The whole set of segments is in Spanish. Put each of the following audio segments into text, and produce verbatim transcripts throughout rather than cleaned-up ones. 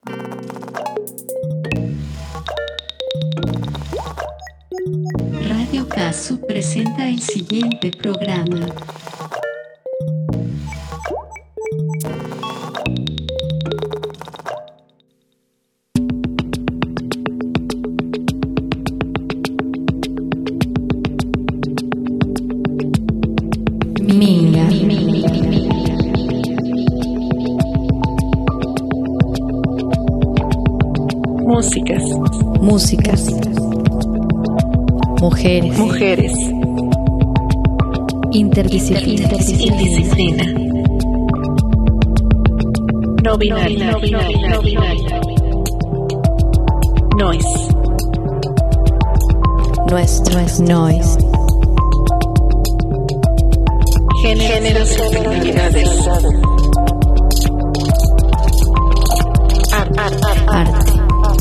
Radio Casu presenta el siguiente programa. Minga. Músicas. Músicas. Mujeres. Mujeres. Interdisciplina. Indisciplina. No binaria. No binaria. No binaria. Noise. Nuestro es noise. Géneros y tecnologías. Arte. Arte.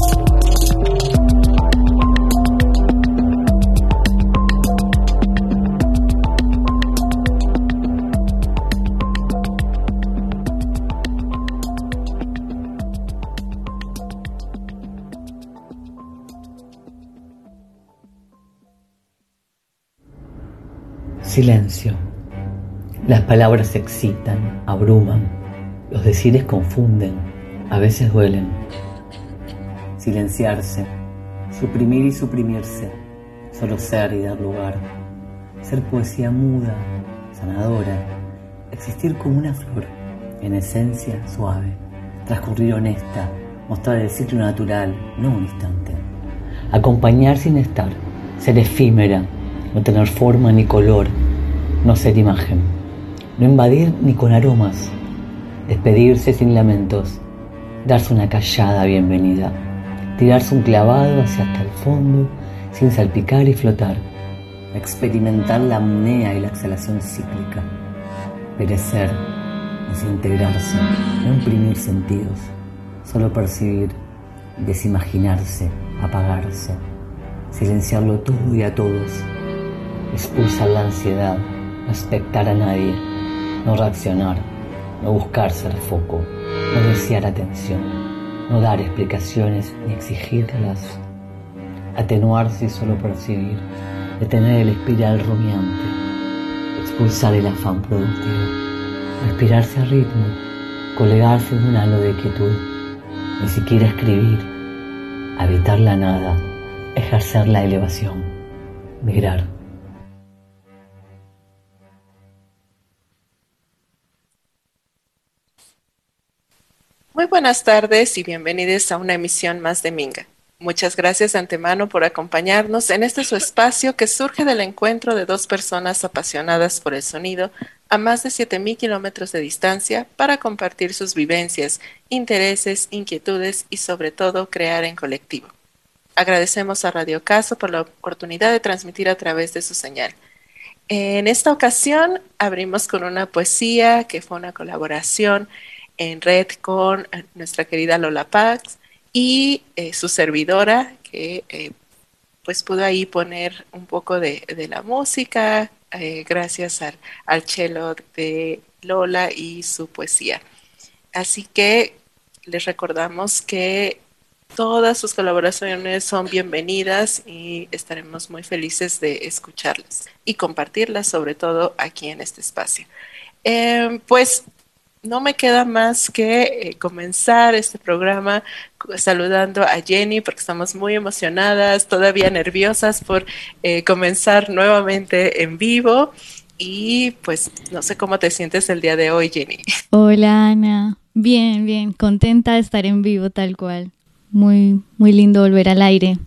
Silencio. Las palabras excitan, abruman, los decires confunden, a veces duelen. Silenciarse, suprimir y suprimirse, solo ser y dar lugar. Ser poesía muda, sanadora, existir como una flor, en esencia suave. Transcurrir honesta, mostrar el ciclo natural, no un instante. Acompañar sin estar, ser efímera, no tener forma ni color, no ser imagen. No invadir ni con aromas, despedirse sin lamentos, darse una callada bienvenida, tirarse un clavado hacia hasta el fondo, sin salpicar y flotar, experimentar la apnea y la exhalación cíclica, perecer, desintegrarse, no imprimir sentidos, solo percibir, desimaginarse, apagarse, silenciarlo todo y a todos, expulsar la ansiedad, no expectar a nadie, no reaccionar, no buscar ser foco, no desear atención, no dar explicaciones ni exigirlas, atenuarse y solo percibir, detener el espiral rumiante, expulsar el afán productivo, respirarse a ritmo, colgarse en un halo de quietud, ni siquiera escribir, habitar la nada, ejercer la elevación, migrar. Muy buenas tardes y bienvenidos a una emisión más de Minga. Muchas gracias de antemano por acompañarnos en este su espacio que surge del encuentro de dos personas apasionadas por el sonido a más de siete mil kilómetros de distancia para compartir sus vivencias, intereses, inquietudes y sobre todo crear en colectivo. Agradecemos a Radio Casu por la oportunidad de transmitir a través de su señal. En esta ocasión abrimos con una poesía que fue una colaboración en red con nuestra querida Lola Pax y eh, su servidora, que eh, pues pudo ahí poner un poco de, de la música, eh, gracias al, al cello de Lola y su poesía. Así que les recordamos que todas sus colaboraciones son bienvenidas y estaremos muy felices de escucharlas y compartirlas, sobre todo aquí en este espacio. Eh, pues no me queda más que eh, comenzar este programa saludando a Jenny porque estamos muy emocionadas, todavía nerviosas por eh, comenzar nuevamente en vivo y pues no sé cómo te sientes el día de hoy, Jenny. Hola, Ana. Bien, bien, contenta de estar en vivo tal cual. Muy, muy lindo volver al aire.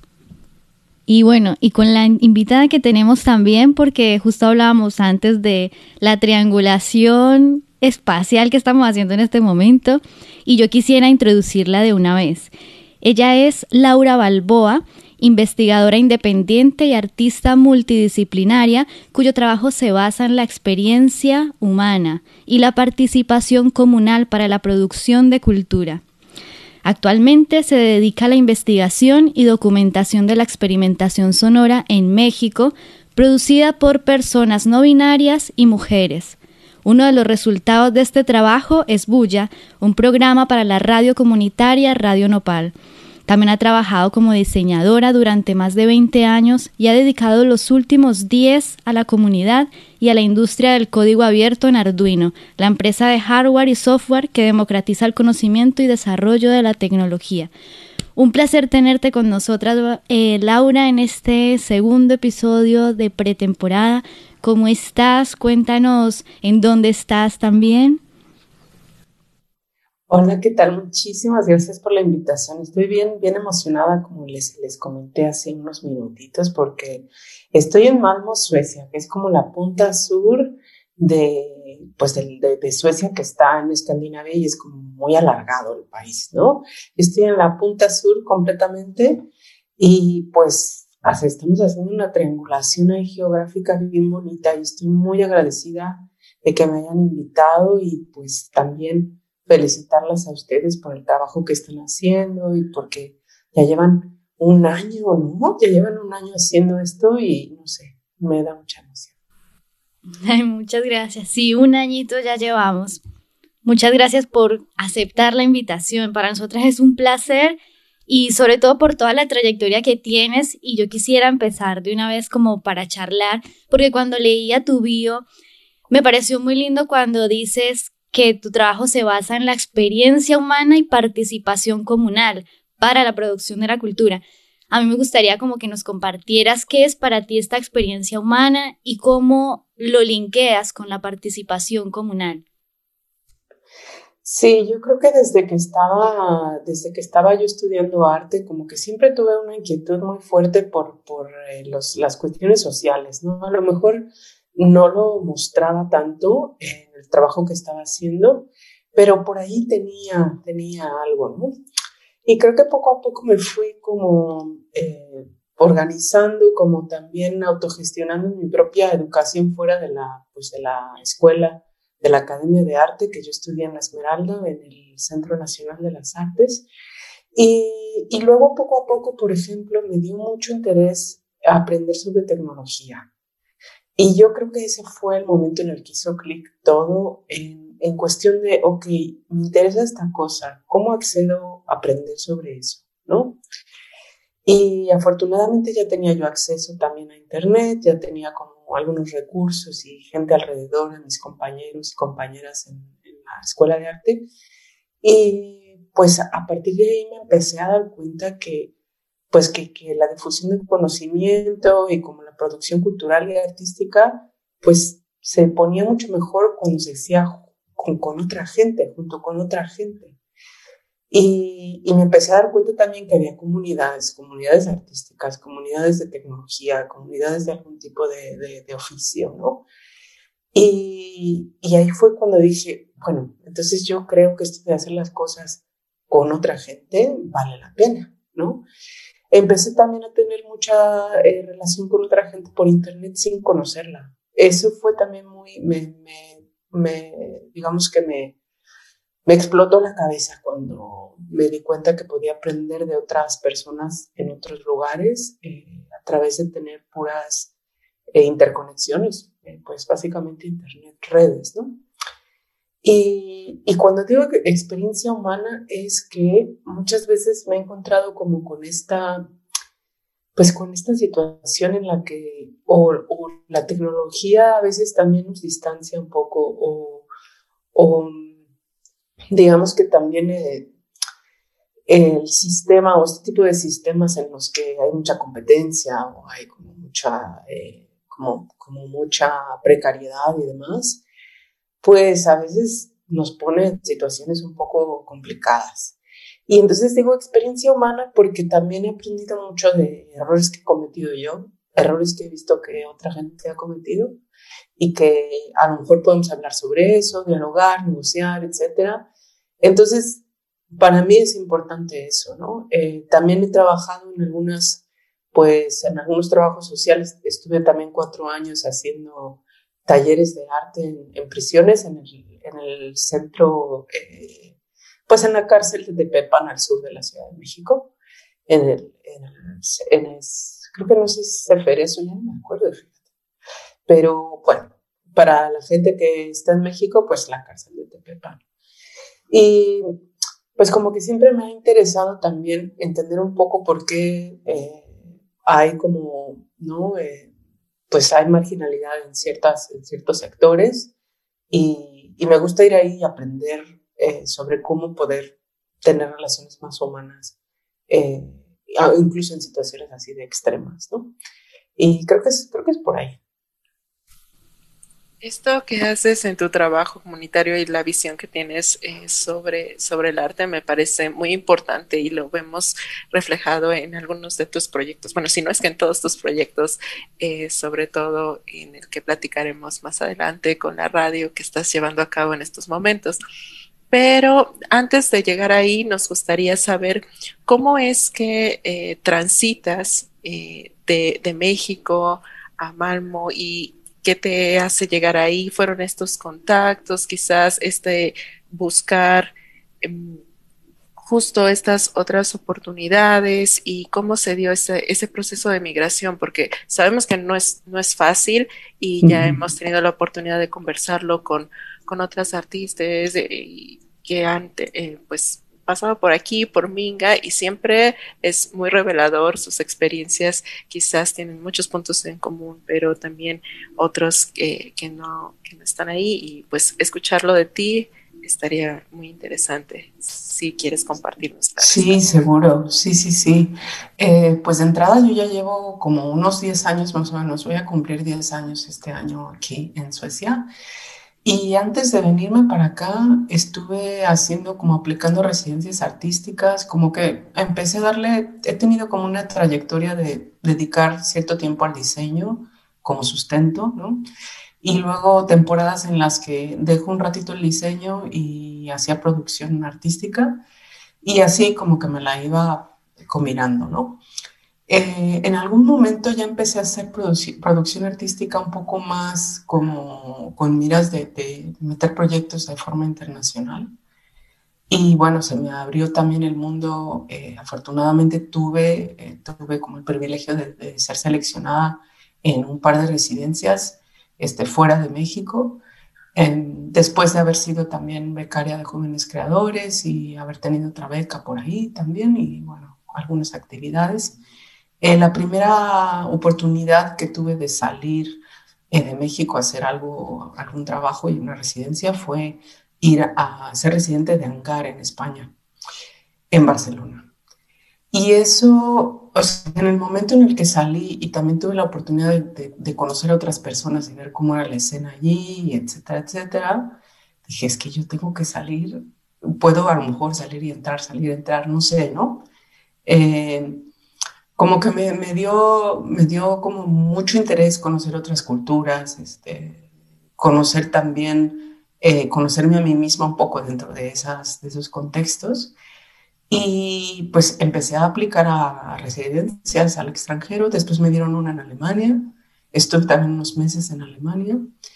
Y bueno, y con la invitada que tenemos también, porque justo hablábamos antes de la triangulación espacial que estamos haciendo en este momento, y yo quisiera introducirla de una vez. Ella es Laura Balboa, investigadora independiente y artista multidisciplinaria, cuyo trabajo se basa en la experiencia humana y la participación comunal para la producción de cultura. Actualmente se dedica a la investigación y documentación de la experimentación sonora en México, producida por personas no binarias y mujeres. Uno de los resultados de este trabajo es Bulla, un programa para la radio comunitaria Radio Nopal. También ha trabajado como diseñadora durante más de veinte años y ha dedicado los últimos diez a la comunidad y a la industria del código abierto en Arduino, la empresa de hardware y software que democratiza el conocimiento y desarrollo de la tecnología. Un placer tenerte con nosotras, eh, Laura, en este segundo episodio de pretemporada. ¿Cómo estás? Cuéntanos en dónde estás también. Hola, ¿qué tal? Muchísimas gracias por la invitación. Estoy bien, bien emocionada, como les, les comenté hace unos minutitos, porque estoy en Malmö, Suecia, que es como la punta sur de, pues de, de, de Suecia, que está en Escandinavia y es como muy alargado el país, ¿no? Estoy en la punta sur completamente y pues así, estamos haciendo una triangulación ahí geográfica bien bonita y estoy muy agradecida de que me hayan invitado y pues también felicitarlas a ustedes por el trabajo que están haciendo y porque ya llevan un año, ¿no? Ya llevan un año haciendo esto y no sé, me da mucha emoción. Ay, muchas gracias. Sí, un añito ya llevamos. Muchas gracias por aceptar la invitación. Para nosotras es un placer y sobre todo por toda la trayectoria que tienes. Y yo quisiera empezar de una vez como para charlar, porque cuando leía tu bio me pareció muy lindo cuando dices que tu trabajo se basa en la experiencia humana y participación comunal para la producción de la cultura. A mí me gustaría como que nos compartieras qué es para ti esta experiencia humana y cómo lo linkeas con la participación comunal. Sí, yo creo que desde que estaba, desde que estaba yo estudiando arte, como que siempre tuve una inquietud muy fuerte por, por eh, los, las cuestiones sociales, ¿no? A lo mejor no lo mostraba tanto en el trabajo que estaba haciendo, pero por ahí tenía, tenía algo, ¿no? Y creo que poco a poco me fui como eh, organizando, como también autogestionando mi propia educación fuera de la, pues de la escuela, de la Academia de Arte, que yo estudié en La Esmeralda, en el Centro Nacional de las Artes. Y, y luego poco a poco, por ejemplo, me dio mucho interés a aprender sobre tecnología. Y yo creo que ese fue el momento en el que hizo clic todo en, en cuestión de, ok, me interesa esta cosa, ¿cómo accedo a aprender sobre eso? ¿No? Y afortunadamente ya tenía yo acceso también a internet, ya tenía como algunos recursos y gente alrededor de mis compañeros y compañeras en, en la escuela de arte. Y pues a partir de ahí me empecé a dar cuenta que pues que, que la difusión del conocimiento y como la producción cultural y artística, pues se ponía mucho mejor cuando se hacía con, con otra gente, junto con otra gente. Y, y me empecé a dar cuenta también que había comunidades, comunidades artísticas, comunidades de tecnología, comunidades de algún tipo de, de, de oficio, ¿no? Y, y ahí fue cuando dije, bueno, entonces yo creo que esto de hacer las cosas con otra gente vale la pena, ¿no? Empecé también a tener mucha eh, relación con otra gente por internet sin conocerla. Eso fue también muy, me, me, me digamos que me, me explotó la cabeza cuando me di cuenta que podía aprender de otras personas en otros lugares eh, a través de tener puras eh, interconexiones, eh, pues básicamente internet, redes, ¿no? Y, y cuando digo que experiencia humana es que muchas veces me he encontrado como con esta, pues con esta situación en la que o, o la tecnología a veces también nos distancia un poco o, o digamos que también eh, el sistema o este tipo de sistemas en los que hay mucha competencia o hay como mucha, eh, como, como mucha precariedad y demás, pues a veces nos pone en situaciones un poco complicadas. Y entonces digo experiencia humana porque también he aprendido mucho de errores que he cometido yo, errores que he visto que otra gente ha cometido y que a lo mejor podemos hablar sobre eso, dialogar, negociar, etcétera. Entonces, para mí es importante eso, ¿no? Eh, también he trabajado en algunas, pues en algunos trabajos sociales, estuve también cuatro años haciendo talleres de arte en, en prisiones, en el, en el centro, eh, pues en la cárcel de Tepepan, al sur de la Ciudad de México, en el, en el, en el creo que no sé si es Ceferezo, ya no me acuerdo, fíjate. Pero bueno, para la gente que está en México, pues la cárcel de Tepepan. Y pues como que siempre me ha interesado también entender un poco por qué eh, hay como, ¿no? Eh, pues hay marginalidad en, ciertas, en ciertos sectores y, y me gusta ir ahí y aprender eh, sobre cómo poder tener relaciones más humanas, eh, incluso en situaciones así de extremas, ¿no? Y creo que es, creo que es por ahí. Esto que haces en tu trabajo comunitario y la visión que tienes eh, sobre, sobre el arte me parece muy importante y lo vemos reflejado en algunos de tus proyectos. Bueno, si no es que en todos tus proyectos, eh, sobre todo en el que platicaremos más adelante con la radio que estás llevando a cabo en estos momentos. Pero antes de llegar ahí, nos gustaría saber cómo es que eh, transitas eh, de, de México a Malmo y qué te hace llegar ahí. ¿Fueron estos contactos, quizás este buscar em, justo estas otras oportunidades y cómo se dio ese, ese proceso de migración? Porque sabemos que no es, no es fácil y ya Uh-huh. hemos tenido la oportunidad de conversarlo con, con otras artistas eh, que han eh, pues pasado por aquí, por Minga, y siempre es muy revelador sus experiencias. Quizás tienen muchos puntos en común, pero también otros que, que, no, que no están ahí, y pues escucharlo de ti estaría muy interesante si quieres compartirnos esta, esta. Sí, seguro, sí, sí, sí. Eh, pues de entrada yo ya llevo como unos diez años más o menos, voy a cumplir diez años este año aquí en Suecia. Y antes de venirme para acá, estuve haciendo como aplicando residencias artísticas, como que empecé a darle, he tenido como una trayectoria de dedicar cierto tiempo al diseño como sustento, ¿no? Y luego temporadas en las que dejo un ratito el diseño y hacía producción artística y así como que me la iba combinando, ¿no? Eh, en algún momento ya empecé a hacer produc- producción artística un poco más como con miras de, de meter proyectos de forma internacional. Y bueno, se me abrió también el mundo. Eh, afortunadamente tuve, eh, tuve como el privilegio de, de ser seleccionada en un par de residencias este, fuera de México, en- después de haber sido también becaria de jóvenes creadores y haber tenido otra beca por ahí también y bueno, algunas actividades. Eh, la primera oportunidad que tuve de salir eh, de México a hacer algo, algún trabajo y una residencia fue ir a ser residente de Angar en España, en Barcelona. Y eso, o sea, en el momento en el que salí y también tuve la oportunidad de, de, de conocer a otras personas y ver cómo era la escena allí, etcétera, etcétera, dije, es que yo tengo que salir, puedo a lo mejor salir y entrar, salir y entrar, no sé, ¿no? Eh, como que me, me, dio, me dio como mucho interés conocer otras culturas, este, conocer también, eh, conocerme a mí misma un poco dentro de, esas, de esos contextos. Y pues empecé a aplicar a, a residencias al extranjero, después me dieron una en Alemania, estuve también unos meses en Alemania,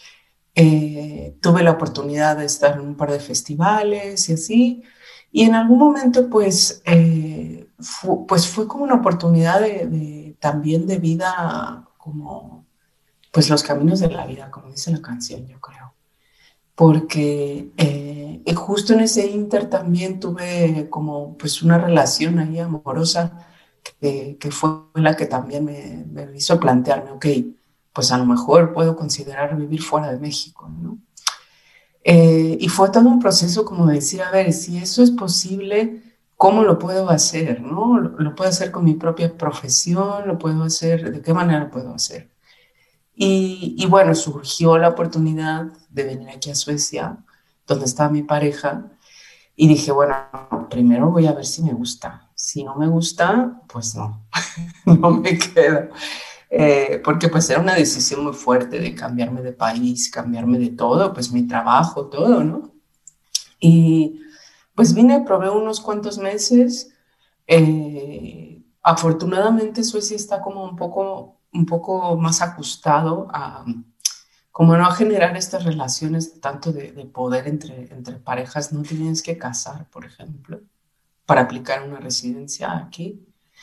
eh, tuve la oportunidad de estar en un par de festivales y así, y en algún momento pues, eh, fu, pues fue como una oportunidad de, de, también de vida, como pues los caminos de la vida, como dice la canción, yo creo, porque eh, justo en ese inter también tuve como pues una relación ahí amorosa que, que fue la que también me, me hizo plantearme, ok, pues a lo mejor puedo considerar vivir fuera de México, ¿no? Eh, y fue todo un proceso como de decir, a ver, si eso es posible, ¿cómo lo puedo hacer? ¿No? Lo, lo puedo hacer con mi propia profesión, lo puedo hacer, ¿de qué manera lo puedo hacer? Y, y bueno, surgió la oportunidad de venir aquí a Suecia, donde está mi pareja, y dije, bueno, primero voy a ver si me gusta. Si no me gusta, pues no, no me quedo. Eh, porque pues era una decisión muy fuerte de cambiarme de país, cambiarme de todo, pues mi trabajo, todo, ¿no? Y pues vine, probé unos cuantos meses. Eh, afortunadamente Suecia está como un poco, un poco más ajustado a, como no a generar estas relaciones tanto de, de poder entre, entre parejas, no tienes que casar, por ejemplo, para aplicar una residencia aquí.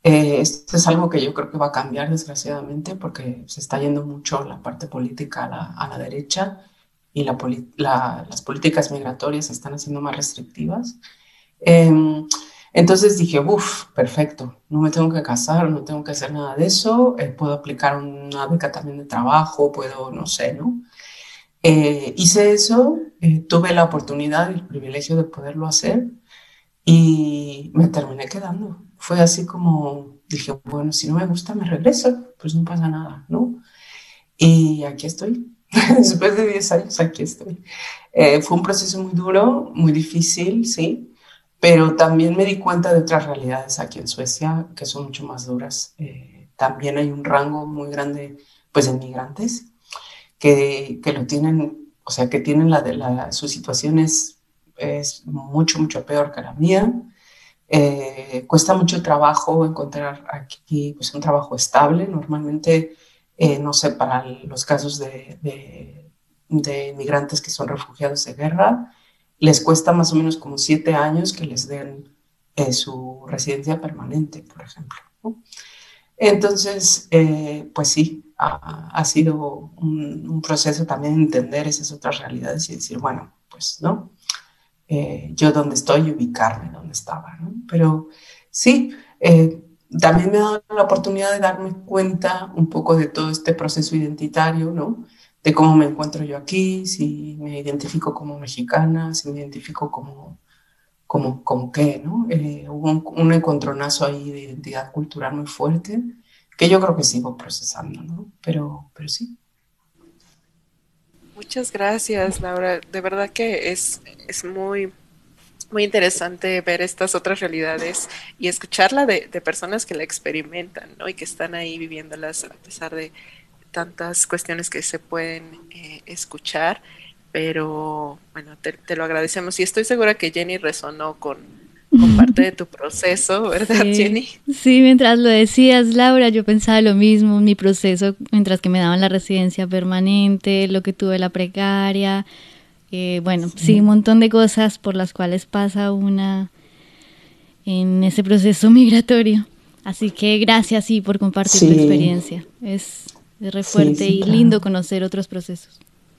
Eh, esto es algo que yo creo que va a cambiar desgraciadamente porque se está yendo mucho la parte política a la, a la derecha y la, la, las políticas migratorias se están haciendo más restrictivas. Eh, entonces dije, uff, perfecto, no me tengo que casar, no tengo que hacer nada de eso, eh, puedo aplicar una beca también de trabajo, puedo, no sé, ¿no? Eh, hice eso, eh, tuve la oportunidad y el privilegio de poderlo hacer y me terminé quedando. Fue así como dije, bueno, si no me gusta, me regreso, pues no pasa nada, ¿no? Y aquí estoy. Después de diez años, aquí estoy. Eh, fue un proceso muy duro, muy difícil, sí, pero también me di cuenta de otras realidades aquí en Suecia que son mucho más duras. Eh, también hay un rango muy grande, pues, de migrantes que, que lo tienen, o sea, que tienen la, la, su situación es, es mucho, mucho peor que la mía. Eh, cuesta mucho trabajo encontrar aquí pues, un trabajo estable. Normalmente, eh, no sé, para los casos de, de, de migrantes que son refugiados de guerra, les cuesta más o menos como siete años que les den eh, su residencia permanente, por ejemplo, ¿no? Entonces, eh, pues sí, ha, ha sido un, un proceso también entender esas otras realidades y decir, bueno, pues no, eh, yo dónde estoy y ubicarme donde estaba, ¿no? Pero sí, eh, también me ha dado la oportunidad de darme cuenta un poco de todo este proceso identitario, ¿no? De cómo me encuentro yo aquí, si me identifico como mexicana, si me identifico como, como, como qué, ¿no? Eh, hubo un, un encontronazo ahí de identidad cultural muy fuerte que yo creo que sigo procesando, ¿no? Pero, pero sí. Muchas gracias, Laura. De verdad que es, es muy, muy interesante ver estas otras realidades y escucharla de, de personas que la experimentan, ¿no? Y que están ahí viviéndolas a pesar de tantas cuestiones que se pueden eh, escuchar. Pero bueno, te, te lo agradecemos y estoy segura que Jenny resonó con, con parte de tu proceso, ¿verdad, Sí, Jenny? sí, mientras lo decías, Laura, yo pensaba lo mismo, mi proceso, mientras que me daban la residencia permanente, lo que tuve la precaria, eh, bueno, sí. sí, un montón de cosas por las cuales pasa una en ese proceso migratorio. Así que gracias, sí, por compartir sí. tu experiencia. Es, es re fuerte sí, sí, y claro. lindo conocer otros procesos.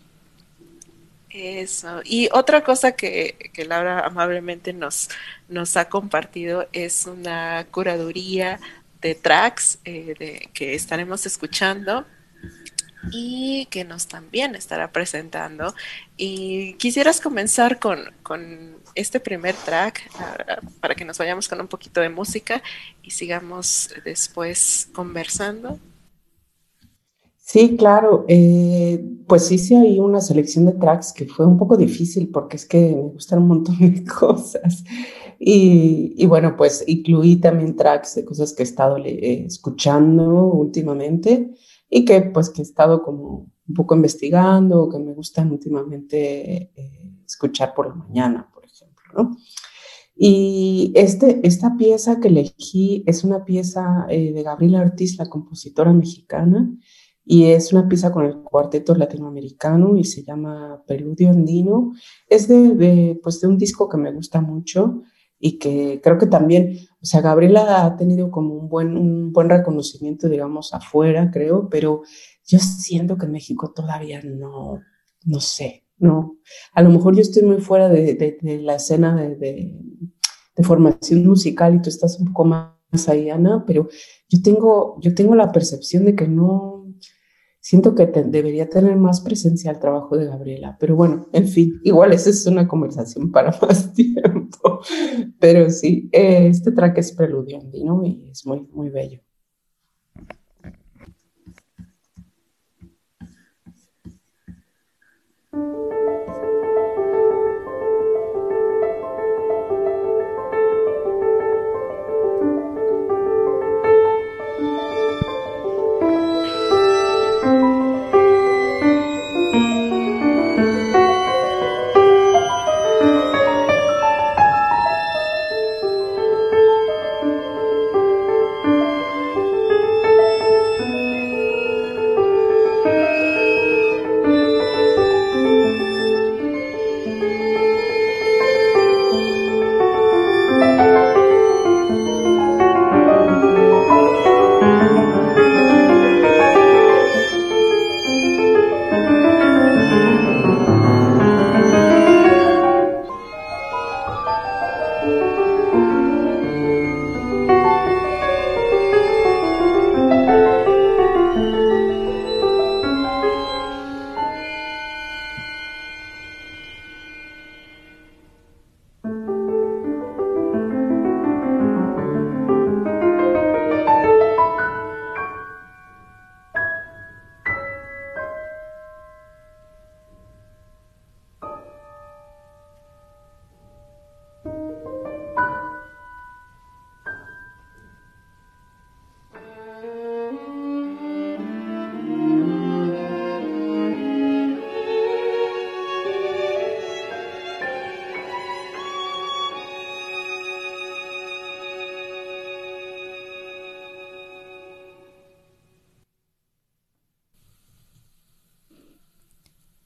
Eso. Y otra cosa que, que Laura amablemente nos, nos ha compartido es una curaduría de tracks eh, de, que estaremos escuchando y que nos también estará presentando. Y quisieras comenzar con, con este primer track uh, para que nos vayamos con un poquito de música y sigamos después conversando. Sí, claro. Eh, pues hice ahí una selección de tracks que fue un poco difícil porque es que me gustan un montón de cosas. Y, y bueno, pues incluí también tracks de cosas que he estado eh, escuchando últimamente y que pues que he estado como un poco investigando o que me gustan últimamente eh, escuchar por la mañana, por ejemplo, ¿no? Y este, esta pieza que elegí es una pieza eh, de Gabriela Ortiz, la compositora mexicana, y es una pieza con el cuarteto latinoamericano y se llama Preludio Andino. Es de, de, pues de un disco que me gusta mucho y que creo que también, o sea, Gabriela ha tenido como un buen, un buen reconocimiento, digamos, afuera, creo, pero yo siento que en México todavía no, no sé, no. A lo mejor yo estoy muy fuera de, de, de la escena de, de, de formación musical y tú estás un poco más ahí, Ana, pero yo tengo, yo tengo la percepción de que no, siento que te, debería tener más presencia el trabajo de Gabriela, pero bueno, en fin, igual esa es una conversación para más tiempo, pero sí, eh, este track es Preludio Andino y es muy, muy bello.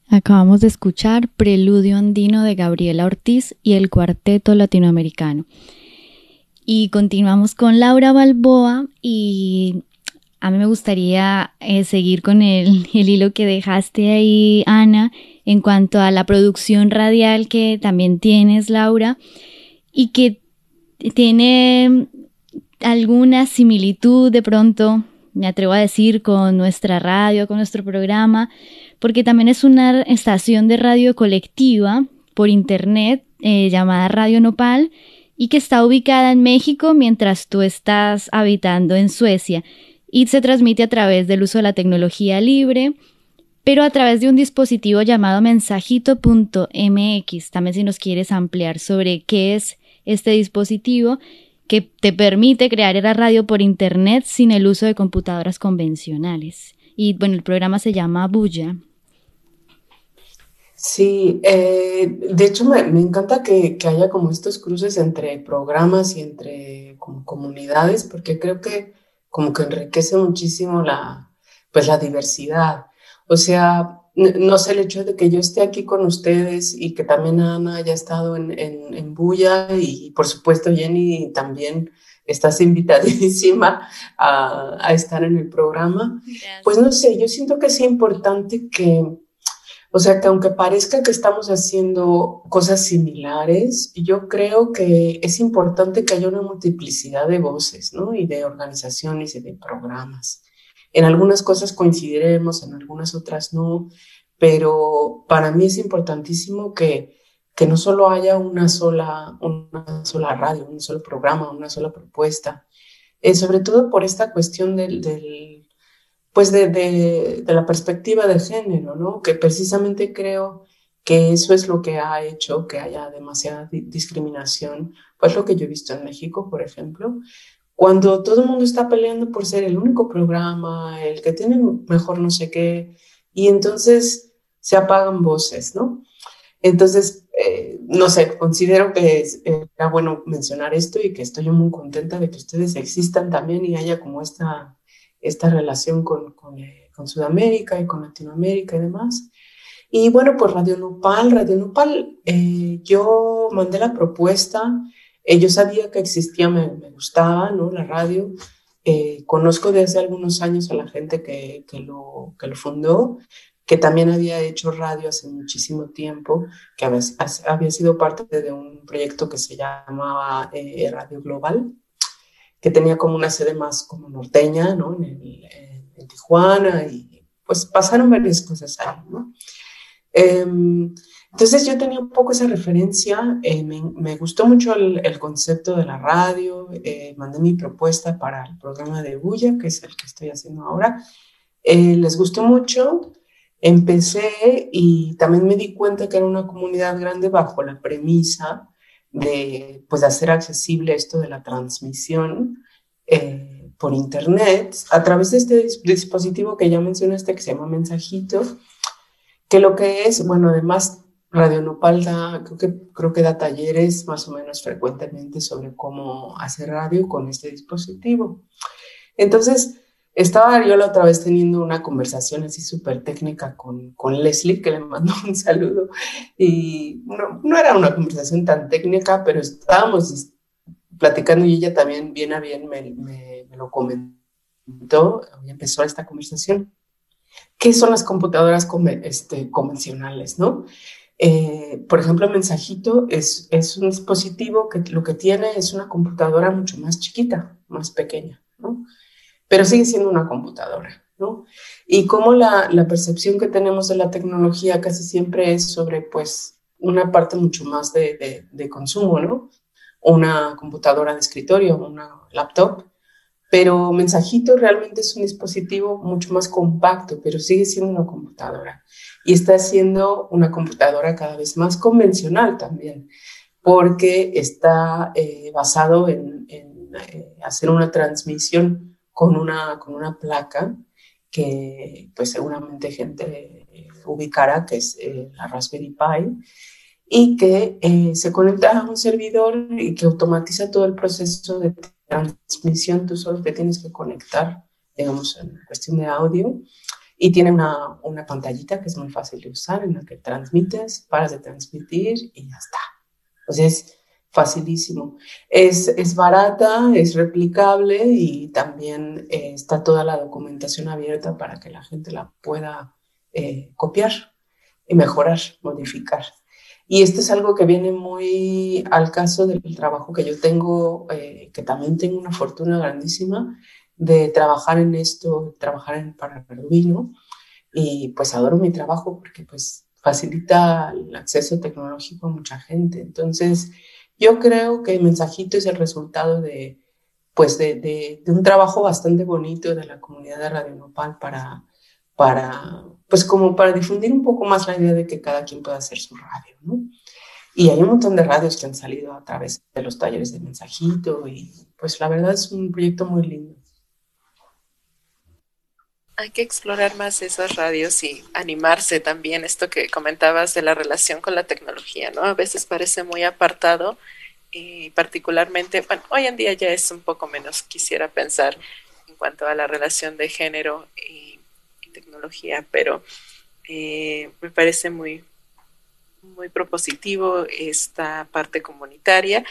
Acabamos de escuchar Preludio Andino de Gabriela Ortiz y el Cuarteto Latinoamericano. Y continuamos con Laura Balboa y a mí me gustaría eh, seguir con el, el hilo que dejaste ahí, Ana, en cuanto a la producción radial que también tienes, Laura, y que tiene alguna similitud de pronto, me atrevo a decir, con nuestra radio, con nuestro programa, porque también es una estación de radio colectiva por internet eh, llamada Radio Nopal y que está ubicada en México mientras tú estás habitando en Suecia y se transmite a través del uso de la tecnología libre, pero a través de un dispositivo llamado mensajito punto eme equis. También si nos quieres ampliar sobre qué es este dispositivo que te permite crear la radio por internet sin el uso de computadoras convencionales. Y bueno, el programa se llama Bulla. Sí, eh, de hecho me, me encanta que, que haya como estos cruces entre programas y entre como comunidades, porque creo que como que enriquece muchísimo la, pues la diversidad. O sea, n- no sé, el hecho de que yo esté aquí con ustedes y que también Ana haya estado en, en, en Bulla y por supuesto Jenny también estás invitadísima a, a estar en el programa. Gracias. Pues no sé, yo siento que es importante que o sea, que aunque parezca que estamos haciendo cosas similares, yo creo que es importante que haya una multiplicidad de voces, ¿no? Y de organizaciones y de programas. En algunas cosas coincidiremos, en algunas otras no, pero para mí es importantísimo que, que no solo haya una sola, una sola radio, un solo programa, una sola propuesta, eh, sobre todo por esta cuestión del, del pues de, de, de la perspectiva de género, ¿no? Que precisamente creo que eso es lo que ha hecho que haya demasiada di- discriminación, pues lo que yo he visto en México, por ejemplo, cuando todo el mundo está peleando por ser el único programa, el que tiene mejor no sé qué, y entonces se apagan voces, ¿no? Entonces, eh, no sé, considero que es, eh, era bueno mencionar esto y que estoy muy contenta de que ustedes existan también y haya como esta, esta relación con, con, eh, con Sudamérica y con Latinoamérica y demás. Y bueno, pues Radio Nopal, Radio Nopal, eh, yo mandé la propuesta, eh, yo sabía que existía, me, me gustaba, ¿no? La radio. Eh, conozco desde hace algunos años a la gente que, que, lo, que lo fundó, que también había hecho radio hace muchísimo tiempo, que había, había sido parte de un proyecto que se llamaba eh, Radio Global, que tenía como una sede más como norteña, ¿no? En, el, en, en Tijuana, y pues pasaron varias cosas ahí, ¿no? Eh, entonces yo tenía un poco esa referencia, eh, me, me gustó mucho el, el concepto de la radio, eh, mandé mi propuesta para el programa de Bulla, que es el que estoy haciendo ahora, eh, les gustó mucho, empecé y también me di cuenta que era una comunidad grande bajo la premisa de pues, hacer accesible esto de la transmisión eh, por internet a través de este dispositivo que ya mencionaste que se llama Mensajito, que lo que es, bueno, además Radio Nopal da, creo que, creo que da talleres más o menos frecuentemente sobre cómo hacer radio con este dispositivo. Entonces, estaba yo la otra vez teniendo una conversación así súper técnica con, con Leslie, que le mando un saludo, y no, no era una conversación tan técnica, pero estábamos platicando y ella también bien a bien me, me, me lo comentó, y empezó esta conversación. ¿Qué son las computadoras este, convencionales, no? Eh, por ejemplo, Mensajito es, es un dispositivo que lo que tiene es una computadora mucho más chiquita, más pequeña, ¿no? Pero sigue siendo una computadora, ¿no? Y como la, la percepción que tenemos de la tecnología casi siempre es sobre, pues, una parte mucho más de, de, de consumo, ¿no? Una computadora de escritorio, una laptop, pero Mensajito realmente es un dispositivo mucho más compacto, pero sigue siendo una computadora. Y está siendo una computadora cada vez más convencional también, porque está eh, basado en, en eh, hacer una transmisión con una, con una placa que pues seguramente gente eh, ubicará, que es eh, la Raspberry Pi, y que eh, se conecta a un servidor y que automatiza todo el proceso de transmisión. Tú solo te tienes que conectar, digamos, en cuestión de audio, y tiene una, una pantallita que es muy fácil de usar, en la que transmites, paras de transmitir y ya está. O sea, es facilísimo. Es, es barata, es replicable y también eh, está toda la documentación abierta para que la gente la pueda eh, copiar y mejorar, modificar. Y esto es algo que viene muy al caso del trabajo que yo tengo, eh, que también tengo una fortuna grandísima de trabajar en esto, trabajar en para Arduino. Y pues adoro mi trabajo porque pues facilita el acceso tecnológico a mucha gente. Entonces, yo creo que Mensajito es el resultado de, pues de, de, de un trabajo bastante bonito de la comunidad de Radio Nopal para, para, pues como para difundir un poco más la idea de que cada quien pueda hacer su radio, ¿no? Y hay un montón de radios que han salido a través de los talleres de Mensajito y pues la verdad es un proyecto muy lindo. Hay que explorar más esas radios y animarse también, esto que comentabas de la relación con la tecnología, ¿no? A veces parece muy apartado y particularmente, bueno, hoy en día ya es un poco menos, quisiera pensar, en cuanto a la relación de género y, y tecnología, pero eh, me parece muy, muy propositivo esta parte comunitaria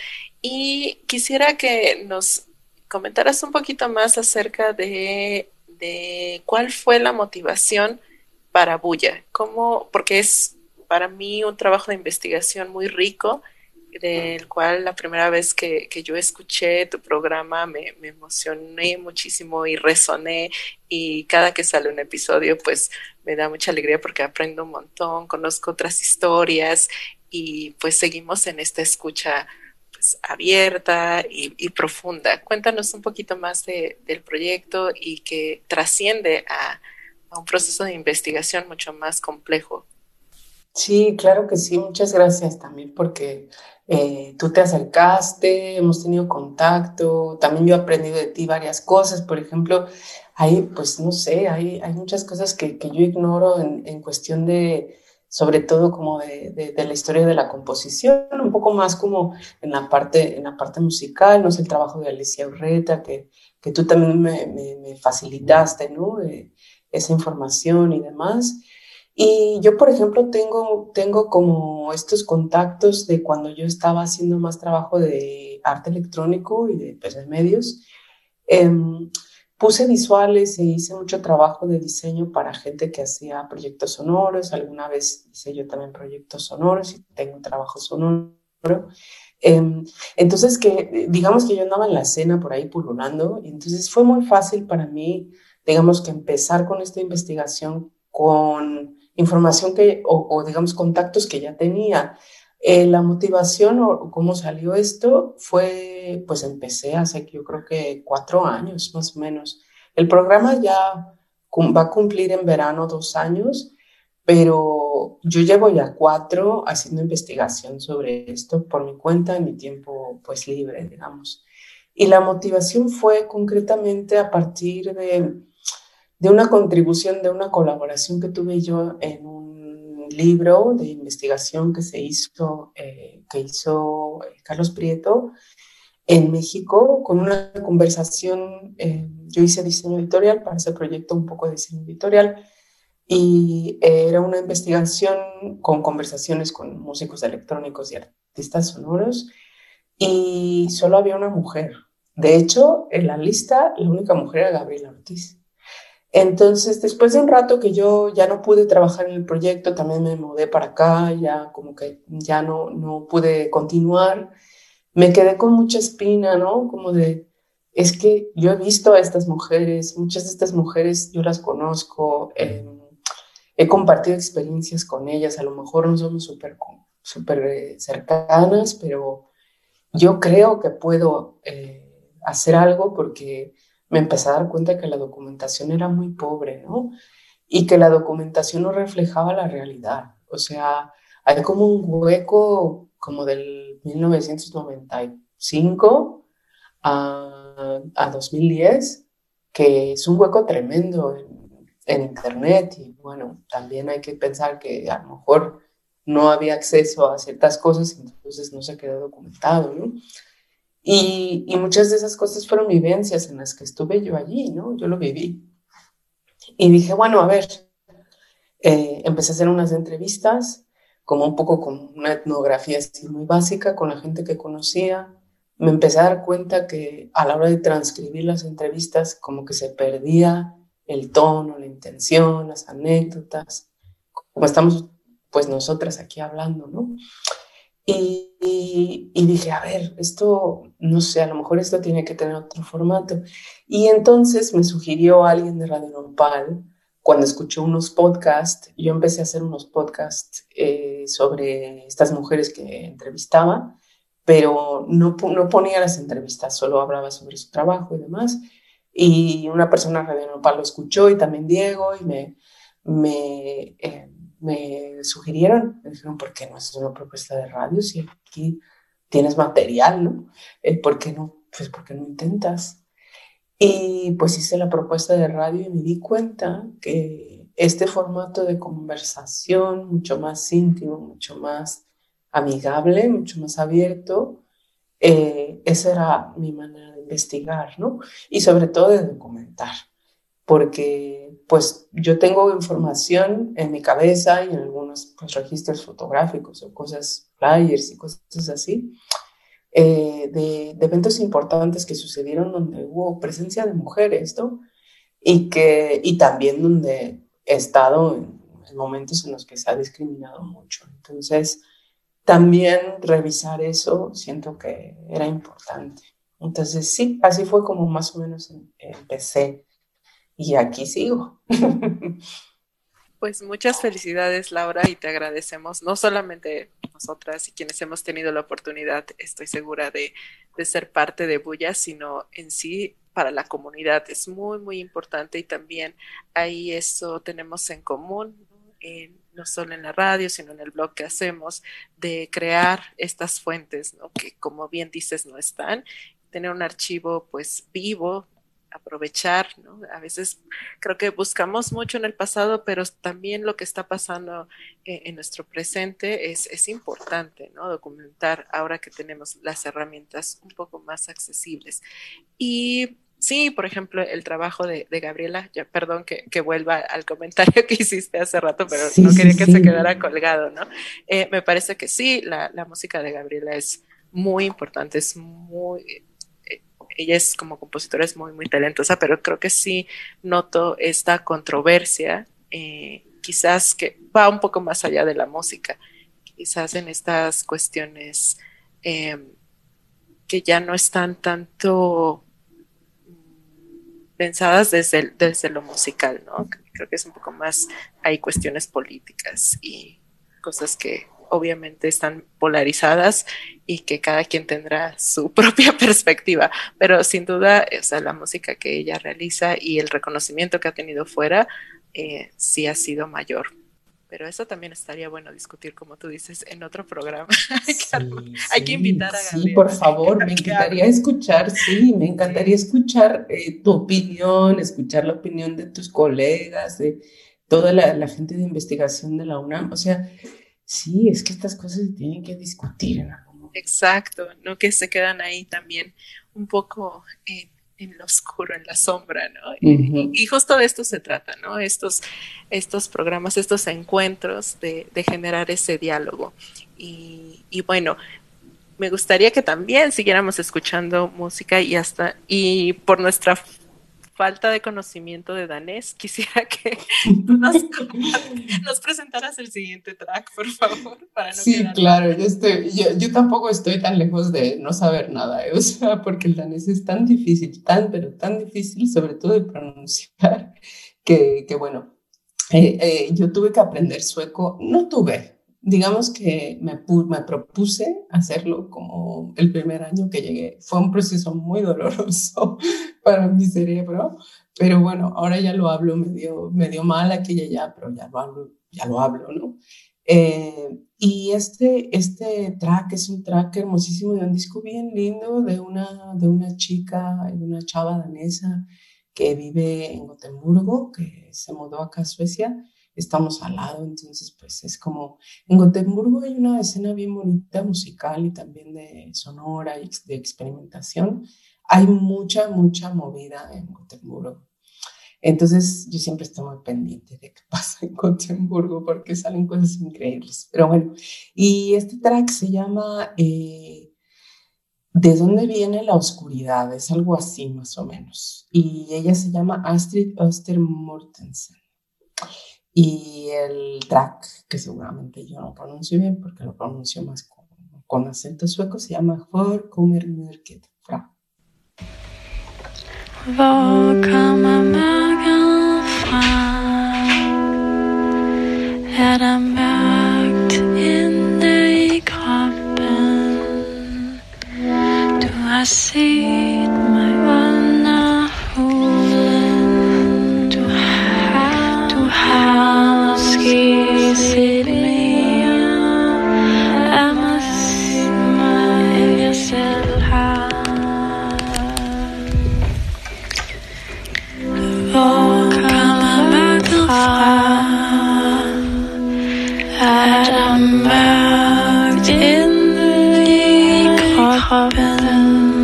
y quisiera que nos comentaras un poquito más acerca de, de cuál fue la motivación para Bulla, cómo, porque es para mí un trabajo de investigación muy rico, del cual la primera vez que, que yo escuché tu programa me, me emocioné muchísimo y resoné y cada que sale un episodio pues me da mucha alegría porque aprendo un montón, conozco otras historias y pues seguimos en esta escucha pues abierta y, y profunda. Cuéntanos un poquito más de, del proyecto y que trasciende a, a un proceso de investigación mucho más complejo. Sí, claro que sí. Muchas gracias también porque eh, tú te acercaste, hemos tenido contacto, también yo he aprendido de ti varias cosas. Por ejemplo, hay, pues no sé, hay, hay muchas cosas que, que yo ignoro en, en cuestión de, sobre todo como de, de, de la historia de la composición, un poco más como en la parte, en la parte musical, no sé, el trabajo de Alicia Urreta, que, que tú también me, me, me facilitaste, ¿no? Eh, esa información y demás. Y yo, por ejemplo, tengo, tengo como estos contactos de cuando yo estaba haciendo más trabajo de arte electrónico y de, pues, de medios. Eh, Puse visuales e hice mucho trabajo de diseño para gente que hacía proyectos sonoros. Alguna vez hice yo también proyectos sonoros y tengo un trabajo sonoro. Eh, entonces, que digamos que yo andaba en la escena por ahí pululando, y entonces fue muy fácil para mí, digamos que empezar con esta investigación con información que, o, o digamos, contactos que ya tenía. Eh, la motivación o, o cómo salió esto fue, pues empecé hace yo creo que cuatro años más o menos. El programa ya cum- va a cumplir en verano dos años, pero yo llevo ya cuatro haciendo investigación sobre esto por mi cuenta en mi tiempo pues libre, digamos. Y la motivación fue concretamente a partir de, de una contribución, de una colaboración que tuve yo en un libro de investigación que se hizo, eh, que hizo eh, Carlos Prieto en México, con una conversación. Eh, yo hice diseño editorial para ese proyecto, un poco de diseño editorial, y eh, era una investigación con conversaciones con músicos electrónicos y artistas sonoros, y solo había una mujer. De hecho, en la lista, la única mujer era Gabriela Ortiz. Entonces, después de un rato que yo ya no pude trabajar en el proyecto, también me mudé para acá, ya como que ya no, no pude continuar, me quedé con mucha espina, ¿no? Como de, es que yo he visto a estas mujeres, muchas de estas mujeres yo las conozco, eh, he compartido experiencias con ellas, a lo mejor no somos súper súper eh, cercanas, pero yo creo que puedo eh, hacer algo porque me empecé a dar cuenta que la documentación era muy pobre, ¿no? Y que la documentación no reflejaba la realidad. O sea, hay como un hueco como del mil novecientos noventa y cinco a, a dos mil diez, que es un hueco tremendo en, en Internet. Y bueno, también hay que pensar que a lo mejor no había acceso a ciertas cosas, entonces no se quedó documentado, ¿no? Y, y muchas de esas cosas fueron vivencias en las que estuve yo allí, ¿no? Yo lo viví. Y dije, bueno, a ver, eh, empecé a hacer unas entrevistas, como un poco con una etnografía así muy básica, con la gente que conocía. Me empecé a dar cuenta que a la hora de transcribir las entrevistas, como que se perdía el tono, la intención, las anécdotas, como estamos pues nosotras aquí hablando, ¿no? Y, y, y dije, a ver, esto, no sé, a lo mejor esto tiene que tener otro formato. Y entonces me sugirió alguien de Radio Nopal, cuando escuchó unos podcasts, yo empecé a hacer unos podcasts eh, sobre estas mujeres que entrevistaba, pero no, no ponía las entrevistas, solo hablaba sobre su trabajo y demás. Y una persona de Radio Nopal lo escuchó y también Diego, y me, me, eh, me sugirieron, me dijeron, ¿por qué no haces una propuesta de radio si aquí tienes material, ¿no? Eh, ¿Por qué no? Pues, ¿por qué no intentas? Y pues hice la propuesta de radio y me di cuenta que este formato de conversación, mucho más íntimo, mucho más amigable, mucho más abierto, eh, esa era mi manera de investigar, ¿no? Y sobre todo de documentar, porque pues yo tengo información en mi cabeza y en algunos pues, registros fotográficos o cosas, flyers y cosas así, eh, de, de eventos importantes que sucedieron donde hubo presencia de mujeres, ¿no? Y, que, y también donde he estado en, en momentos en los que se ha discriminado mucho. Entonces, también revisar eso siento que era importante. Entonces, sí, así fue como más o menos em- empecé y aquí sigo. Pues muchas felicidades, Laura, y te agradecemos, no solamente nosotras y quienes hemos tenido la oportunidad, estoy segura, de, de ser parte de Bulla, sino en sí para la comunidad. Es muy, muy importante y también ahí eso tenemos en común, ¿no? En, no solo en la radio, sino en el blog que hacemos, de crear estas fuentes, ¿no? Que como bien dices no están, tener un archivo pues vivo, aprovechar, ¿no? A veces creo que buscamos mucho en el pasado, pero también lo que está pasando eh, en nuestro presente es, es importante, ¿no? Documentar ahora que tenemos las herramientas un poco más accesibles. Y sí, por ejemplo, el trabajo de, de Gabriela, ya, perdón que, que, vuelva al comentario que hiciste hace rato, pero Sí, no sí, quería que sí. se quedara colgado, ¿no? Eh, me parece que sí, la, la música de Gabriela es muy importante, es muy ella es como compositora, es muy, muy talentosa, pero creo que sí noto esta controversia, eh, quizás que va un poco más allá de la música, quizás en estas cuestiones eh, que ya no están tanto pensadas desde, desde lo musical, ¿no? Creo que es un poco más, hay cuestiones políticas y cosas que obviamente están polarizadas y que cada quien tendrá su propia perspectiva, pero sin duda, o sea, la música que ella realiza y el reconocimiento que ha tenido fuera, eh, sí ha sido mayor. Pero eso también estaría bueno discutir, como tú dices, en otro programa. hay, que armar, Sí, hay que sí, invitar a sí, por Gabriela favor, me a que encantaría hable. escuchar, sí, me encantaría Sí. escuchar eh, tu opinión, escuchar la opinión de tus colegas, de toda la, la gente de investigación de la UNAM. O sea, sí, es que estas cosas se tienen que discutir en algún momento. Exacto, ¿no? Que se quedan ahí también un poco en, en lo oscuro, en la sombra, ¿no? Y, Ujú. y justo de esto se trata, ¿no? Estos, estos programas, estos encuentros de, de generar ese diálogo. Y, y bueno, me gustaría que también siguiéramos escuchando música y hasta, y por nuestra falta de conocimiento de danés, quisiera que tú nos, nos presentaras el siguiente track, por favor, para no Sí, quedarnos. claro, yo, estoy, yo, yo tampoco estoy tan lejos de no saber nada, ¿eh? O sea, porque el danés es tan difícil, tan, pero tan difícil, sobre todo de pronunciar, que, que bueno, eh, eh, yo tuve que aprender sueco, no tuve, digamos que me, pu- me propuse hacerlo como el primer año que llegué. Fue un proceso muy doloroso para mi cerebro, pero bueno, ahora ya lo hablo medio, medio mal aquí y allá, pero ya lo hablo, ya lo hablo, ¿no? Eh, y este, este track es un track hermosísimo de un disco bien lindo de una, de una chica, de una chava danesa que vive en Gotemburgo, que se mudó acá a Suecia. Estamos al lado, entonces pues es como, en Gotemburgo hay una escena bien bonita musical y también de sonora y de experimentación. Hay mucha, mucha movida en Gotemburgo. Entonces yo siempre estoy muy pendiente de qué pasa en Gotemburgo porque salen cosas increíbles. Pero bueno, y este track se llama eh, ¿De dónde viene la oscuridad? Es algo así más o menos. Y ella se llama Astrid Öster Mortensen. Y el track, que seguramente yo no pronuncio bien porque lo pronuncio más con, con acento sueco, se llama För kommer mörkret fram. Var kommer mörkret fram? Är det mörkt inne i kroppen? Du har sett mig under huden. Du har, du har måske set mere af mig end jeg selv har. Hvor kommer mørket fra? Er der mørkt inde i kroppen?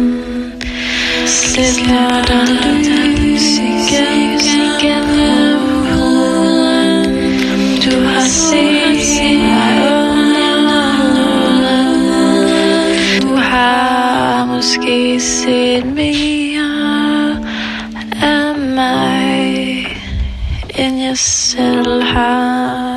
Sender der lys igennem huden? Du har set mig under huden. Du har måske set mere af mig end jeg selv har.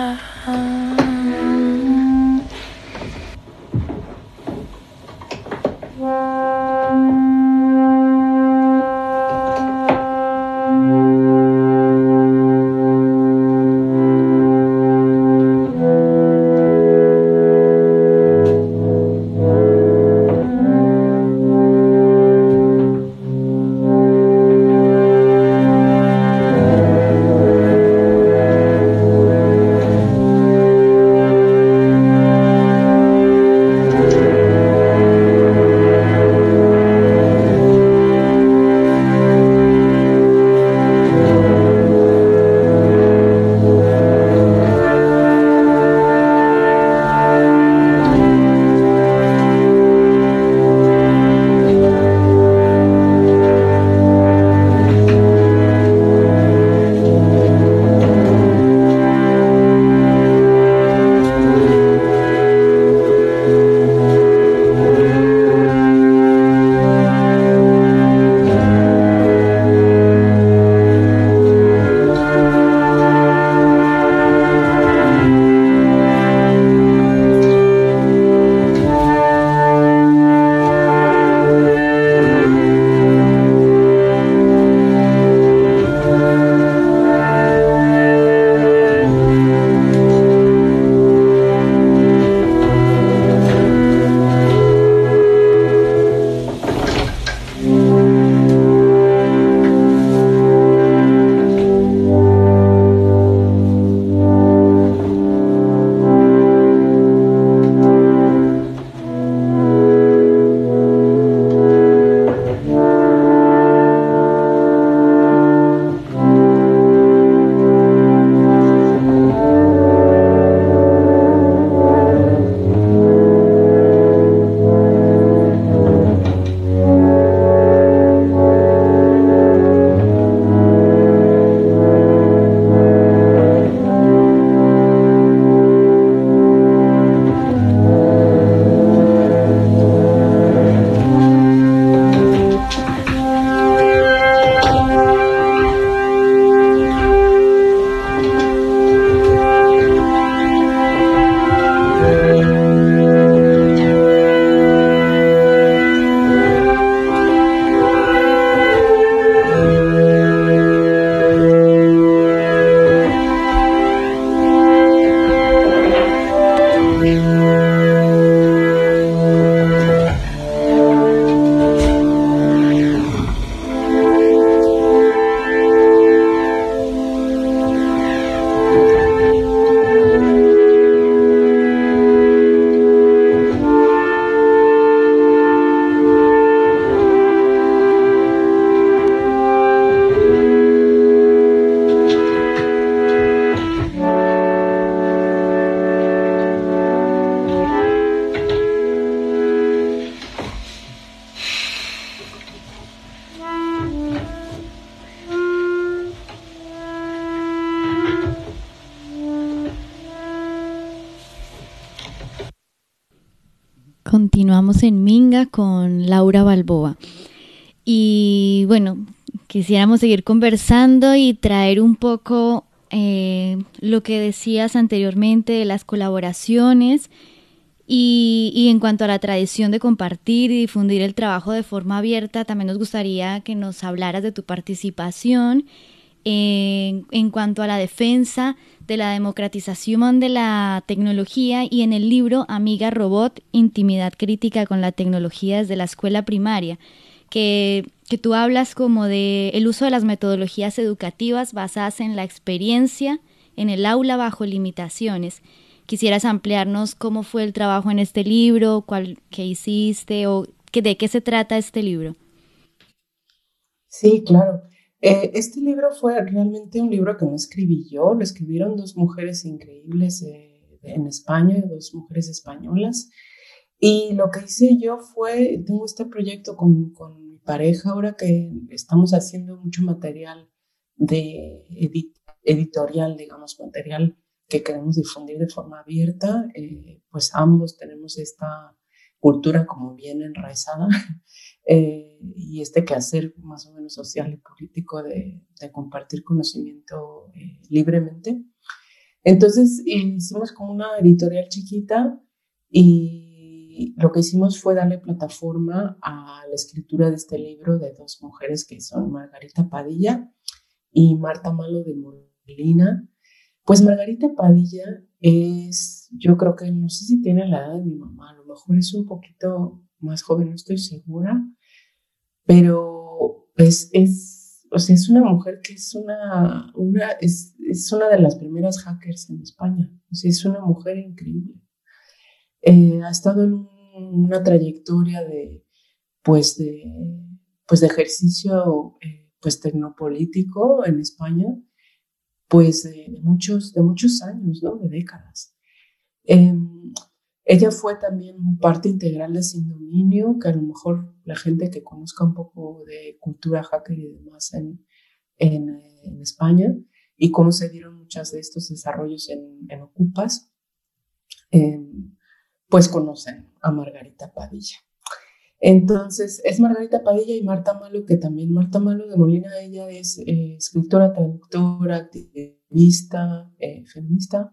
continuamos en Minga con Laura Balboa. Y bueno, quisiéramos seguir conversando y traer un poco eh, lo que decías anteriormente de las colaboraciones y, y en cuanto a la tradición de compartir y difundir el trabajo de forma abierta, también nos gustaría que nos hablaras de tu participación en, en cuanto a la defensa de la democratización de la tecnología y en el libro Amiga Robot, Intimidad Crítica con la Tecnología desde la Escuela Primaria, que, que tú hablas como de el uso de las metodologías educativas basadas en la experiencia en el aula bajo limitaciones. ¿Quisieras ampliarnos cómo fue el trabajo en este libro, cuál, qué hiciste o que, de qué se trata este libro? Sí, claro. Eh, este libro fue realmente un libro que no escribí yo, lo escribieron dos mujeres increíbles eh, en España, dos mujeres españolas. Y lo que hice yo fue, tengo este proyecto con, con mi pareja ahora que estamos haciendo mucho material de edit, editorial, digamos, material que queremos difundir de forma abierta. Eh, pues ambos tenemos esta cultura como bien enraizada. Eh, y este quehacer más o menos social y político de, de compartir conocimiento eh, libremente. Entonces hicimos como una editorial chiquita y lo que hicimos fue darle plataforma a la escritura de este libro de dos mujeres que son Margarita Padilla y Marta Malo de Molina. Pues Margarita Padilla es, yo creo que no sé si tiene la edad de mi mamá, a lo mejor es un poquito más joven, no estoy segura, pero es, es, o sea, es una mujer que es una, una, es, es una de las primeras hackers en España. O sea, es una mujer increíble. Eh, ha estado en un, una trayectoria de, pues de, pues de ejercicio eh, pues tecnopolítico en España, pues de, de, muchos, de muchos años, ¿no? De décadas. Eh, Ella fue también parte integral de Sin Dominio, que a lo mejor la gente que conozca un poco de cultura hacker y demás en, en, en España, y cómo se dieron muchos de estos desarrollos en, en Ocupas, eh, pues conocen a Margarita Padilla. Entonces, es Margarita Padilla y Marta Malo, que también Marta Malo de Molina, ella es eh, escritora, traductora, activista, eh, feminista.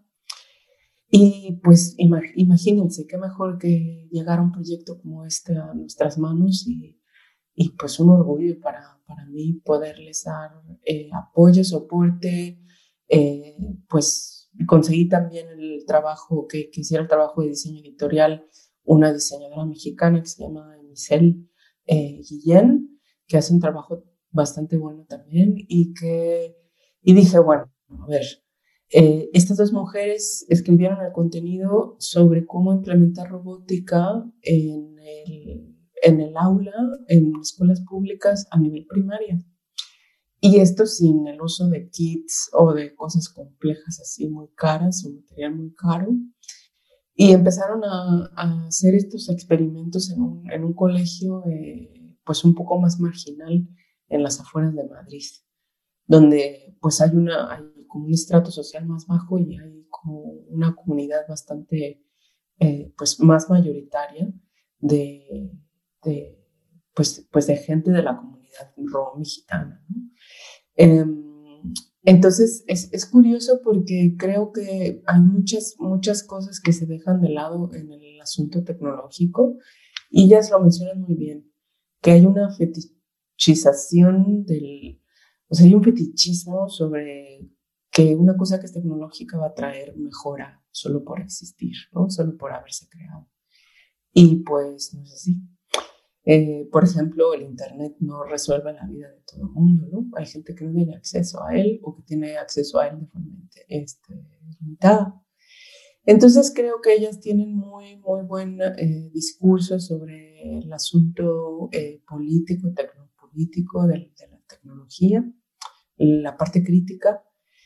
Y pues imagínense, qué mejor que llegar a un proyecto como este a nuestras manos y, y pues un orgullo para, para mí poderles dar eh, apoyo, soporte, eh, pues conseguí también el trabajo, que, que hiciera el trabajo de diseño editorial, una diseñadora mexicana que se llama Michelle eh, Guillén, que hace un trabajo bastante bueno también y que, y dije, bueno, a ver, Eh, estas dos mujeres escribieron el contenido sobre cómo implementar robótica en el, en el aula, en escuelas públicas a nivel primaria. Y esto sin el uso de kits o de cosas complejas así muy caras o material muy caro. Y empezaron a, a hacer estos experimentos en un, en un colegio eh, pues un poco más marginal en las afueras de Madrid, donde pues hay una... Hay como un estrato social más bajo y hay como una comunidad bastante eh, pues más mayoritaria de, de, pues, pues de gente de la comunidad rom y gitana, ¿no? Eh, entonces es, es curioso porque creo que hay muchas, muchas cosas que se dejan de lado en el asunto tecnológico y ellas lo mencionan muy bien, que hay una fetichización del, o sea, hay un fetichismo sobre que una cosa que es tecnológica va a traer mejora solo por existir, ¿no? Solo por haberse creado. Y pues no es así. Eh, por ejemplo, el Internet no resuelve la vida de todo el mundo, ¿no? Hay gente que no tiene acceso a él o que tiene acceso a él de forma este, limitada. Entonces creo que ellas tienen muy, muy buen eh, discurso sobre el asunto eh, político y tecnopolítico de, de la tecnología, la parte crítica.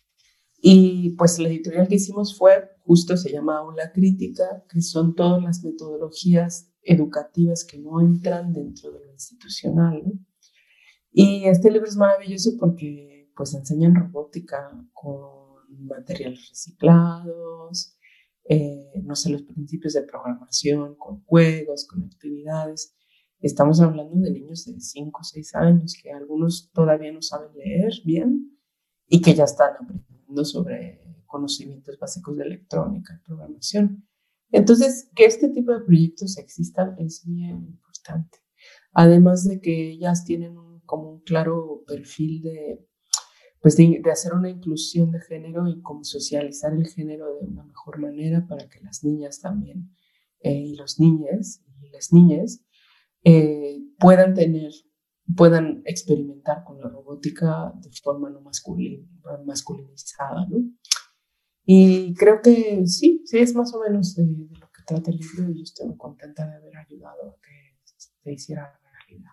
Y pues la editorial que hicimos fue, justo se llama Aula Crítica, que son todas las metodologías educativas que no entran dentro de lo institucional, ¿no? Y este libro es maravilloso porque pues enseñan robótica con materiales reciclados, eh, no sé, los principios de programación, con juegos, con actividades. Estamos hablando de niños de cinco o seis años, que algunos todavía no saben leer bien y que ya están aprendiendo sobre conocimientos básicos de electrónica y programación. Entonces, que este tipo de proyectos existan es bien importante. Además de que ellas tienen un, como un claro perfil de, pues de, de hacer una inclusión de género y como socializar el género de una mejor manera para que las niñas también eh, y los niños y las niñas eh, puedan tener, puedan experimentar con la robótica de forma no masculin, masculinizada, ¿no? Y creo que sí, sí es más o menos de, de lo que trata el libro y yo estoy muy contenta de haber ayudado a que se hiciera realidad.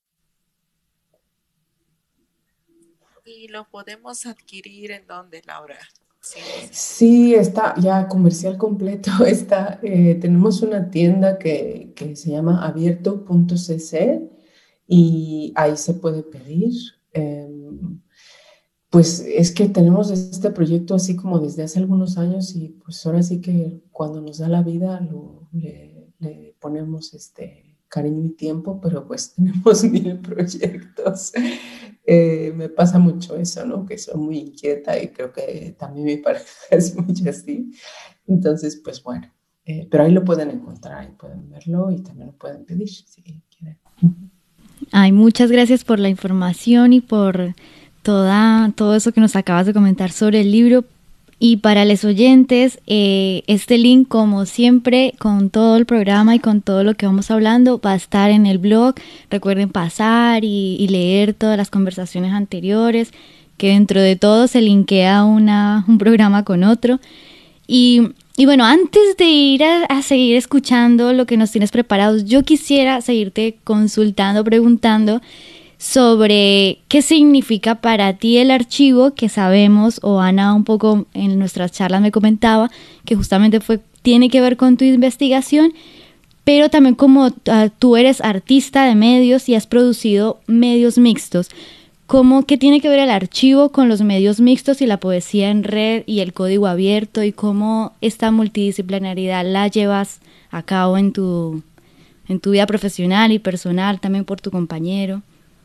¿Y lo podemos adquirir en dónde, Laura? Sí, sí está ya comercial completo. Está, eh, tenemos una tienda que, que se llama abierto punto c c y ahí se puede pedir. Eh, Pues es que tenemos este proyecto así como desde hace algunos años y pues ahora sí que cuando nos da la vida lo, le, le ponemos este cariño y tiempo, pero pues tenemos mil proyectos. Eh, me pasa mucho eso, ¿no? Que soy muy inquieta y creo que también mi pareja es muy así. Entonces, pues bueno, eh, pero ahí lo pueden encontrar, ahí pueden verlo y también lo pueden pedir si quieren. Ay, muchas gracias por la información y por toda, todo eso que nos acabas de comentar sobre el libro. Y para los oyentes, eh, este link, como siempre, con todo el programa y con todo lo que vamos hablando, va a estar en el blog. Recuerden pasar y, y leer todas las conversaciones anteriores, que dentro de todo se linkea una, un programa con otro. Y, y bueno, antes de ir a, a seguir escuchando lo que nos tienes preparados, yo quisiera seguirte consultando, preguntando sobre qué significa para ti el archivo, que sabemos, o Ana un poco en nuestras charlas me comentaba, que justamente fue, tiene que ver con tu investigación, pero también como uh, tú eres artista de medios y has producido medios mixtos. ¿Cómo, qué tiene que ver el archivo con los medios mixtos y la poesía en red y el código abierto, y cómo esta multidisciplinaridad la llevas a cabo en tu, en tu vida profesional y personal, también por tu compañero?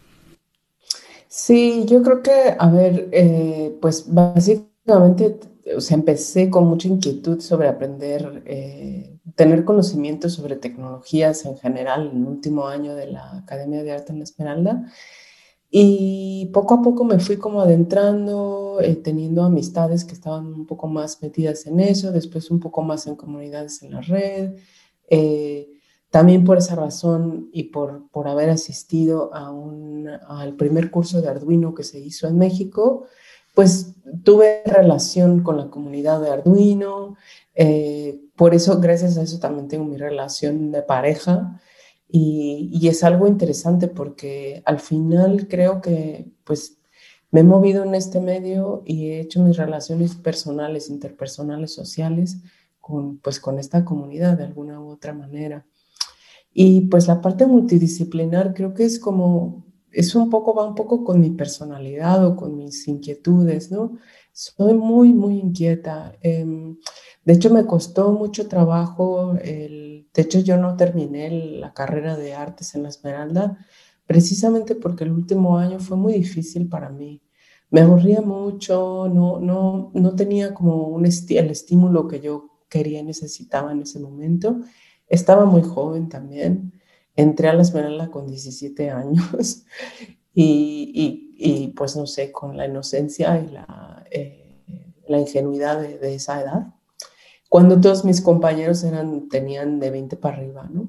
Sí, yo creo que, a ver, eh, pues básicamente, o sea, empecé con mucha inquietud sobre aprender, eh, tener conocimiento sobre tecnologías en general en el último año de la Academia de Arte en la Esmeralda. Y poco a poco me fui como adentrando, eh, teniendo amistades que estaban un poco más metidas en eso, después un poco más en comunidades en la red. Eh, también por esa razón y por, por haber asistido a un, al primer curso de Arduino que se hizo en México, pues tuve relación con la comunidad de Arduino. Eh, por eso, gracias a eso, también tengo mi relación de pareja. Y, y es algo interesante porque al final creo que pues me he movido en este medio y he hecho mis relaciones personales, interpersonales, sociales con, pues, con esta comunidad de alguna u otra manera. Y pues la parte multidisciplinar creo que es como, es un poco, va un poco con mi personalidad o con mis inquietudes, ¿no? Soy muy, muy inquieta. Eh, de hecho, me costó mucho trabajo. El, de hecho, yo no terminé la carrera de artes en la Esmeralda precisamente porque el último año fue muy difícil para mí. Me aburría mucho, no, no, no tenía como un esti el estímulo que yo quería y necesitaba en ese momento. Estaba muy joven también. Entré a la Esmeralda con diecisiete años y, y, y pues no sé, con la inocencia y la, eh, la ingenuidad de, de esa edad, cuando todos mis compañeros eran, tenían de veinte para arriba, ¿no?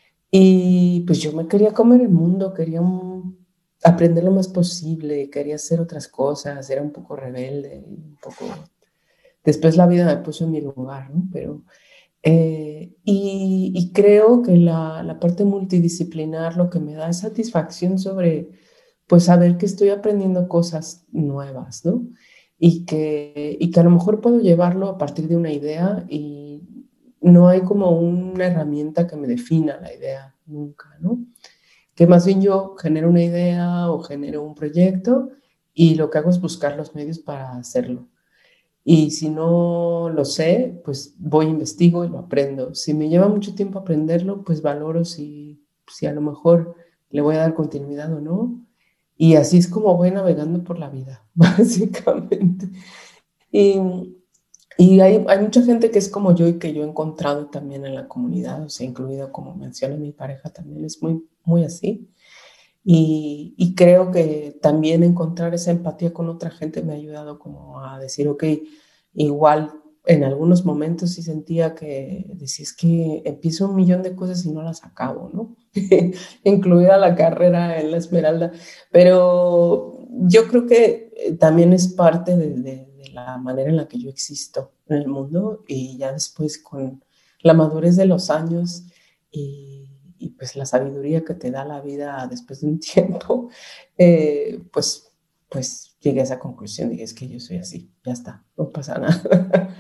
Y pues yo me quería comer el mundo, quería un, aprender lo más posible, quería hacer otras cosas, era un poco rebelde, un poco... Después la vida me puso en mi lugar, ¿no? Pero... Eh, y, y creo que la, la parte multidisciplinar lo que me da es satisfacción sobre, pues, saber que estoy aprendiendo cosas nuevas, ¿no? Y que, y que a lo mejor puedo llevarlo a partir de una idea y no hay como una herramienta que me defina la idea nunca, ¿no? Que más bien yo genero una idea o genero un proyecto y lo que hago es buscar los medios para hacerlo. Y si no lo sé, pues voy, investigo y lo aprendo. Si me lleva mucho tiempo aprenderlo, pues valoro si, si a lo mejor le voy a dar continuidad o no. Y así es como voy navegando por la vida, básicamente. Y, y hay, hay mucha gente que es como yo y que yo he encontrado también en la comunidad, o sea, incluido, como menciona mi pareja, también es muy, muy así. Y, y creo que también encontrar esa empatía con otra gente me ha ayudado como a decir, ok, igual en algunos momentos sí sentía que decía, es que empiezo un millón de cosas y no las acabo, ¿no? Incluida la carrera en la Esmeralda. Pero yo creo que también es parte de, de, de la manera en la que yo existo en el mundo, y ya después con la madurez de los años y y pues la sabiduría que te da la vida después de un tiempo, eh, pues, pues llegué a esa conclusión. Dije, es que yo soy así, ya está, no pasa nada.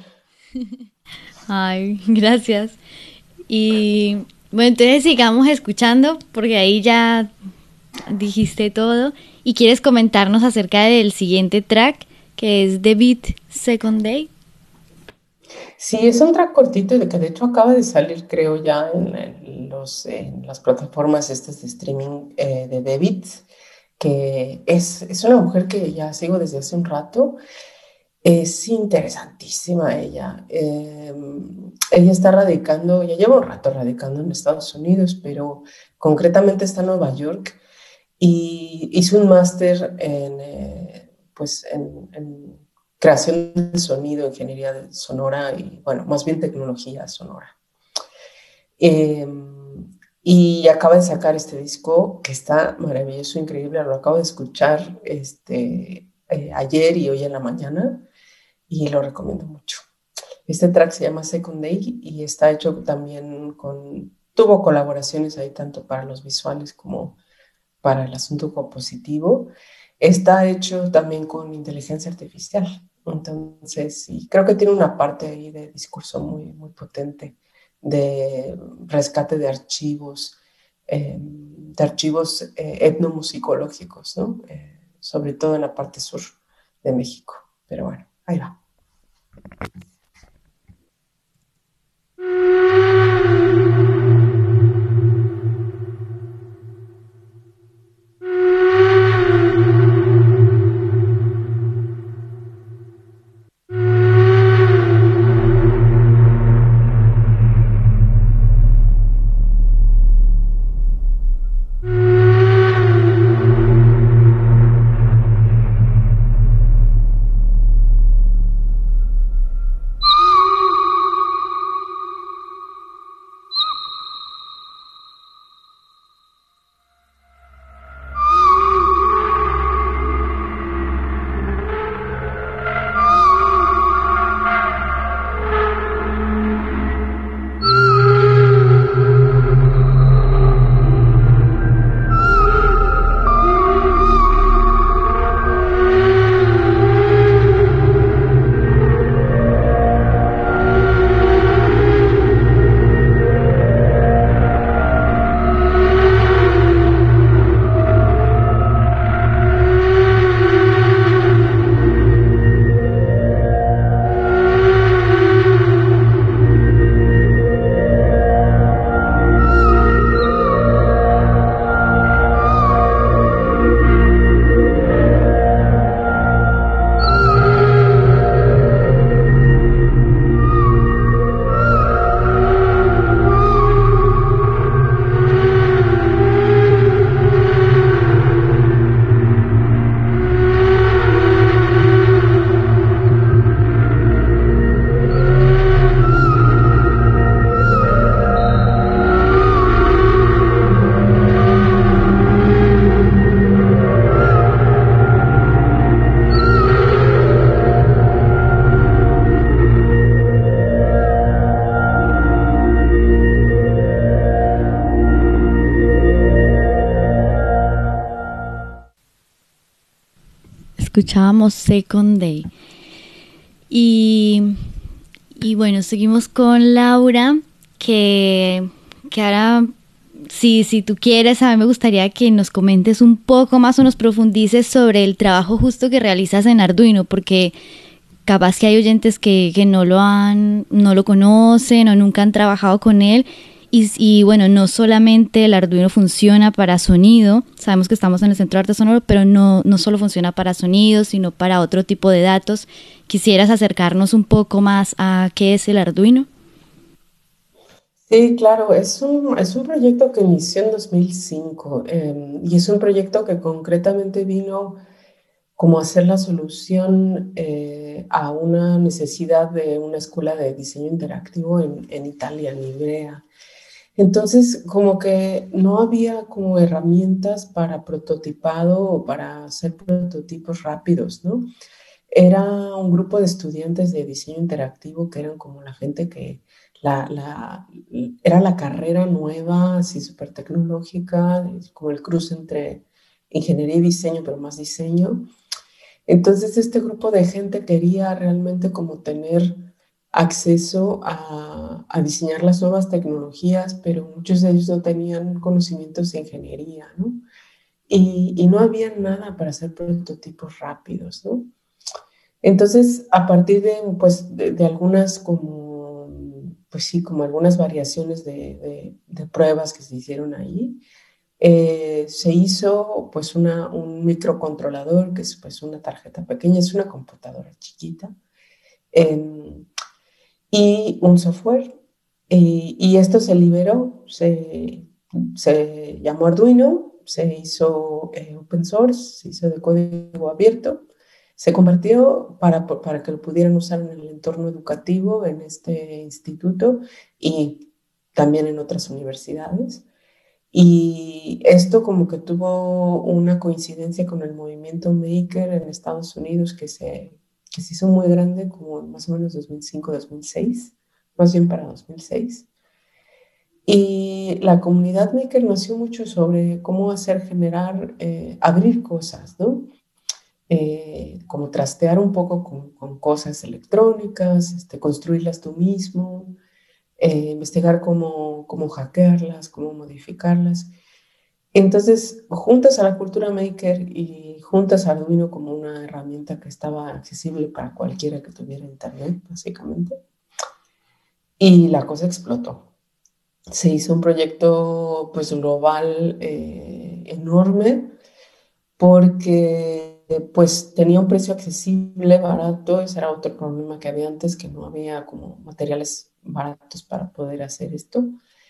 Ay, gracias. Y bueno, entonces sigamos escuchando, porque ahí ya dijiste todo. ¿Y quieres comentarnos acerca del siguiente track, que es The Beat Second Day? Sí, es un track cortito y que de hecho acaba de salir, creo, ya en, en los, en las plataformas estas de streaming eh, de David, que es, es una mujer que ya sigo desde hace un rato. Es interesantísima ella. Eh, ella está radicando, ya lleva un rato radicando en Estados Unidos, pero concretamente está en Nueva York, y hizo un máster en, eh, pues en, en creación de sonido, ingeniería sonora y, bueno, más bien tecnología sonora. Eh, y acaba de sacar este disco que está maravilloso, increíble. Lo acabo de escuchar este, eh, ayer y hoy en la mañana, y lo recomiendo mucho. Este track se llama Second Day y está hecho también con... Tuvo colaboraciones ahí tanto para los visuales como para el asunto compositivo. Está hecho también con inteligencia artificial. Entonces, sí, creo que tiene una parte ahí de discurso muy, muy potente, de rescate de archivos, eh, de archivos eh, etnomusicológicos, ¿no? Eh, sobre todo en la parte sur de México. Pero bueno, ahí va. Escuchábamos Second Day. Y, y bueno, seguimos con Laura, que, que ahora, si, si tú quieres, a mí me gustaría que nos comentes un poco más o nos profundices sobre el trabajo justo que realizas en Arduino, porque capaz que hay oyentes que, que no lo han, no lo conocen o nunca han trabajado con él. Y, y bueno, no solamente el Arduino funciona para sonido, sabemos que estamos en el Centro de Arte Sonoro, pero no, no solo funciona para sonido, sino para otro tipo de datos. ¿Quisieras acercarnos un poco más a qué es el Arduino? Sí, claro, es un, es un proyecto que inició en dos mil cinco eh, y es un proyecto que concretamente vino como a ser la solución eh, a una necesidad de una escuela de diseño interactivo en, en Italia, en Ivrea. Entonces, como que no había como herramientas para prototipado o para hacer prototipos rápidos, ¿no? Era un grupo de estudiantes de diseño interactivo que eran como la gente que la, la, era la carrera nueva, así súper tecnológica, como el cruce entre ingeniería y diseño, pero más diseño. Entonces, este grupo de gente quería realmente como tener acceso a, a diseñar las nuevas tecnologías, pero muchos de ellos no tenían conocimientos de ingeniería, ¿no? Y, y no había nada para hacer prototipos rápidos, ¿no? Entonces, a partir de, pues, de, de algunas como, pues sí, como algunas variaciones de, de, de pruebas que se hicieron ahí, eh, se hizo pues una, un microcontrolador, que es pues una tarjeta pequeña, es una computadora chiquita, eh, y un software. Y, y esto se liberó, se, se llamó Arduino, se hizo eh, open source, se hizo de código abierto, se convirtió para, para que lo pudieran usar en el entorno educativo, en este instituto y también en otras universidades. Y esto como que tuvo una coincidencia con el movimiento Maker en Estados Unidos que se, que se hizo muy grande como más o menos dos mil cinco, dos mil seis, más bien para dos mil seis. Y la comunidad Maker nació mucho sobre cómo hacer generar, eh, abrir cosas, ¿no? Eh, como trastear un poco con, con cosas electrónicas, este, construirlas tú mismo, eh, investigar cómo, cómo hackearlas, cómo modificarlas. Entonces, juntas a la cultura maker y juntas a Arduino como una herramienta que estaba accesible para cualquiera que tuviera internet, básicamente. Y la cosa explotó. Se hizo un proyecto pues global eh, enorme porque pues tenía un precio accesible, barato. Ese era otro problema que había antes, que no había como materiales baratos para poder hacer esto.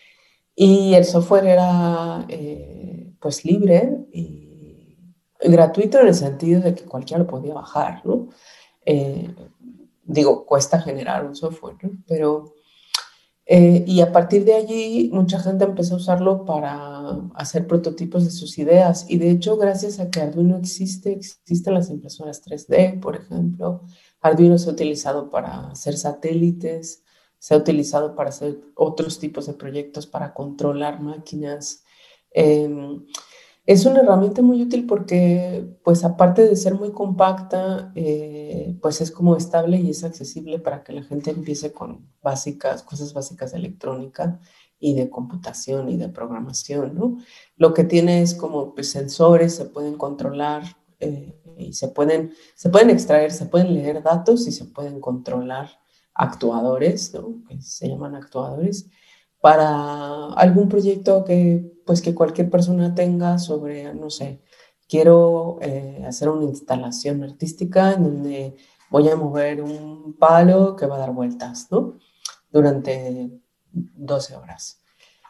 Y el software era eh, pues libre y gratuito en el sentido de que cualquiera lo podía bajar, ¿no? Eh, digo, cuesta generar un software, ¿no? Pero, eh, y a partir de allí mucha gente empezó a usarlo para hacer prototipos de sus ideas. Y de hecho, gracias a que Arduino existe, existen las impresoras tres D, por ejemplo. Arduino se ha utilizado para hacer satélites, se ha utilizado para hacer otros tipos de proyectos, para controlar máquinas. Eh, es una herramienta muy útil porque, pues aparte de ser muy compacta, eh, pues es como estable y es accesible para que la gente empiece con básicas, cosas básicas de electrónica y de computación y de programación, ¿no? Lo que tiene es como pues, sensores, se pueden controlar eh, y se pueden, se pueden extraer, se pueden leer datos y se pueden controlar actuadores, ¿no? Que se llaman actuadores, para algún proyecto que, pues, que cualquier persona tenga sobre, no sé, quiero eh, hacer una instalación artística en donde voy a mover un palo que va a dar vueltas, ¿no? Durante doce horas.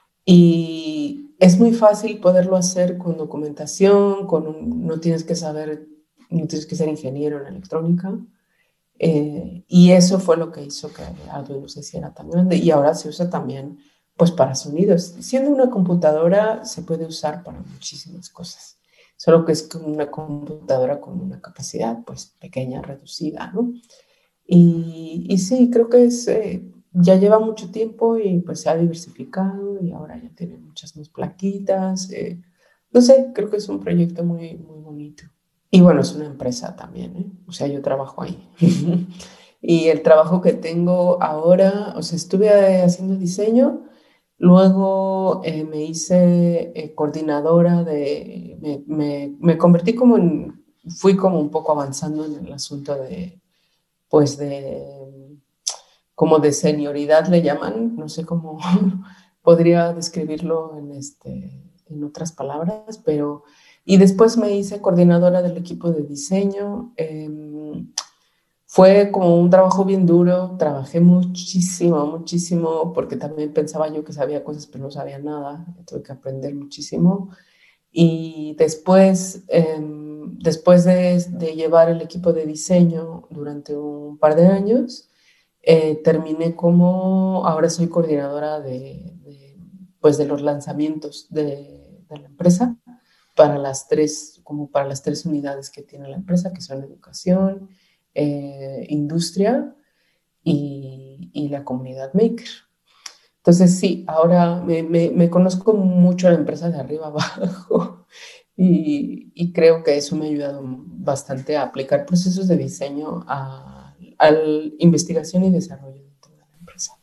Y es muy fácil poderlo hacer con documentación, con un, no tienes que saber, no tienes que ser ingeniero en electrónica. Eh, y eso fue lo que hizo que Arduino se hiciera tan grande y ahora se usa también pues para sonidos. Siendo una computadora se puede usar para muchísimas cosas, solo que es como una computadora con una capacidad pues pequeña, reducida, ¿no? Y, y sí, creo que es, eh, ya lleva mucho tiempo y pues se ha diversificado y ahora ya tiene muchas más plaquitas. Eh, no sé, creo que es un proyecto muy, muy bonito. Y bueno, es una empresa también, ¿eh? O sea, yo trabajo ahí. Y el trabajo que tengo ahora, o sea, estuve eh, haciendo diseño, luego eh, me hice eh, coordinadora de, me, me, me convertí como en, fui como un poco avanzando en el asunto de, pues de, como de senioridad le llaman, no sé cómo podría describirlo en, este, en otras palabras, pero y después me hice coordinadora del equipo de diseño. Eh, fue como un trabajo bien duro, trabajé muchísimo, muchísimo, porque también pensaba yo que sabía cosas, pero no sabía nada, tuve que aprender muchísimo. Y después, eh, después de, de llevar el equipo de diseño durante un par de años, eh, terminé como, ahora soy coordinadora de, de, pues de los lanzamientos de, de la empresa para las tres, como para las tres unidades que tiene la empresa, que son educación, eh, industria y, y la comunidad maker. Entonces sí, ahora me, me, me conozco mucho a la empresa de arriba abajo y, y creo que eso me ha ayudado bastante a aplicar procesos de diseño a, a investigación y desarrollo dentro de la empresa.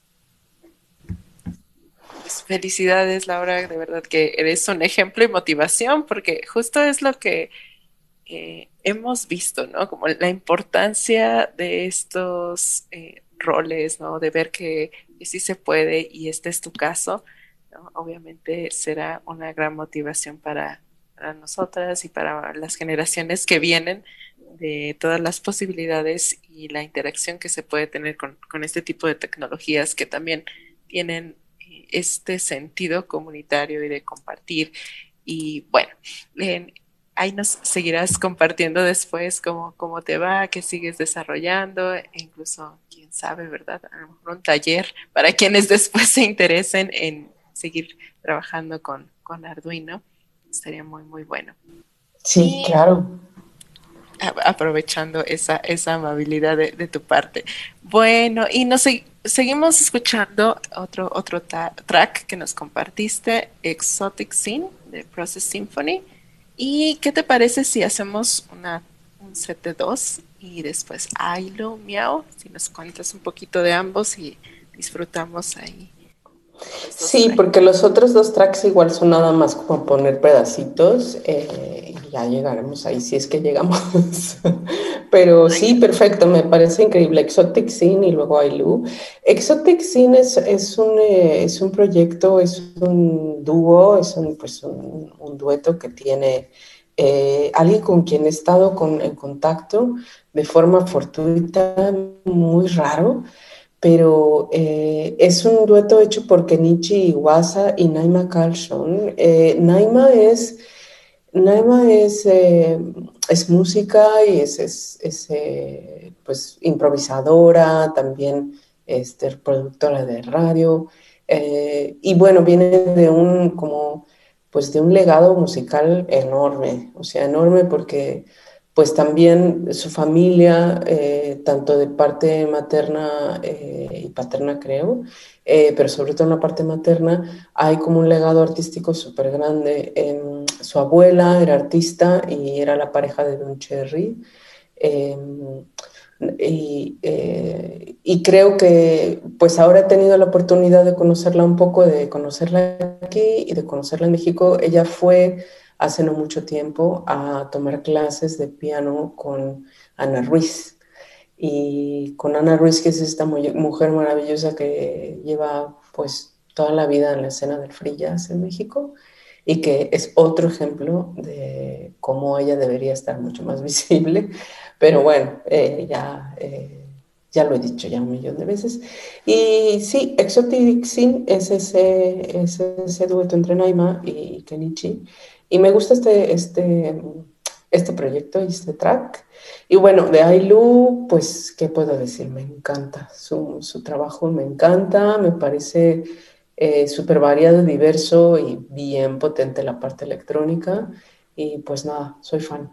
Pues felicidades, Laura, de verdad que eres un ejemplo y motivación, porque justo es lo que eh, hemos visto, ¿no? Como la importancia de estos eh, roles, ¿no? De ver que, que sí se puede y este es tu caso, ¿no? Obviamente será una gran motivación para, para nosotras y para las generaciones que vienen de todas las posibilidades y la interacción que se puede tener con, con este tipo de tecnologías que también tienen eh, este sentido comunitario y de compartir. Y bueno, en, ahí nos seguirás compartiendo después cómo, cómo te va, qué sigues desarrollando, e incluso, quién sabe, ¿verdad? A lo mejor un taller para quienes después se interesen en seguir trabajando con, con Arduino. Estaría muy, muy bueno. Sí, Y claro. aprovechando esa, esa amabilidad de, de tu parte. Bueno, y nos se- seguimos escuchando otro, otro ta- track que nos compartiste, Exotic Scene de Process Symphony. ¿Y qué te parece si hacemos una, un set de dos y después Ailo, Miau? Si nos cuentas un poquito de ambos y disfrutamos ahí los dos Sí, tracks. porque los otros dos tracks igual son nada más como poner pedacitos eh, y ya llegaremos ahí si es que llegamos. Pero sí, perfecto, me parece increíble. Exotic Scene y luego Ailu. Exotic Scene es, es, un, eh, es un proyecto, es un dúo, es un, pues un, un dueto que tiene eh, alguien con quien he estado con, en contacto de forma fortuita, muy raro, pero eh, es un dueto hecho por Kenichi Iwasa y Naima Carlson. Eh, Naima es, Naima es, eh, es música y es, es, es eh, pues, improvisadora, también este, productora de radio. Eh, y bueno, viene de un, como, pues de un legado musical enorme, o sea, enorme porque pues también su familia, eh, tanto de parte materna eh, y paterna creo, eh, pero sobre todo en la parte materna, hay como un legado artístico súper grande. Eh, su abuela era artista y era la pareja de Don Cherry. Eh, y, eh, y, creo que pues ahora he tenido la oportunidad de conocerla un poco, de conocerla aquí y de conocerla en México. Ella fue hace no mucho tiempo a tomar clases de piano con Ana Ruiz. Y con Ana Ruiz, que es esta mujer maravillosa que lleva pues toda la vida en la escena del free jazz en México y que es otro ejemplo de cómo ella debería estar mucho más visible. Pero bueno, eh, ya, eh, ya lo he dicho ya un millón de veces. Y sí, Exotic Sin es ese, es ese dueto entre Naima y Kenichi. Y me gusta este, este, este proyecto y este track. Y bueno, de Ailu, pues, ¿qué puedo decir? Me encanta. Su, su trabajo me encanta, me parece eh, súper variado, diverso y bien potente la parte electrónica. Y pues nada, soy fan.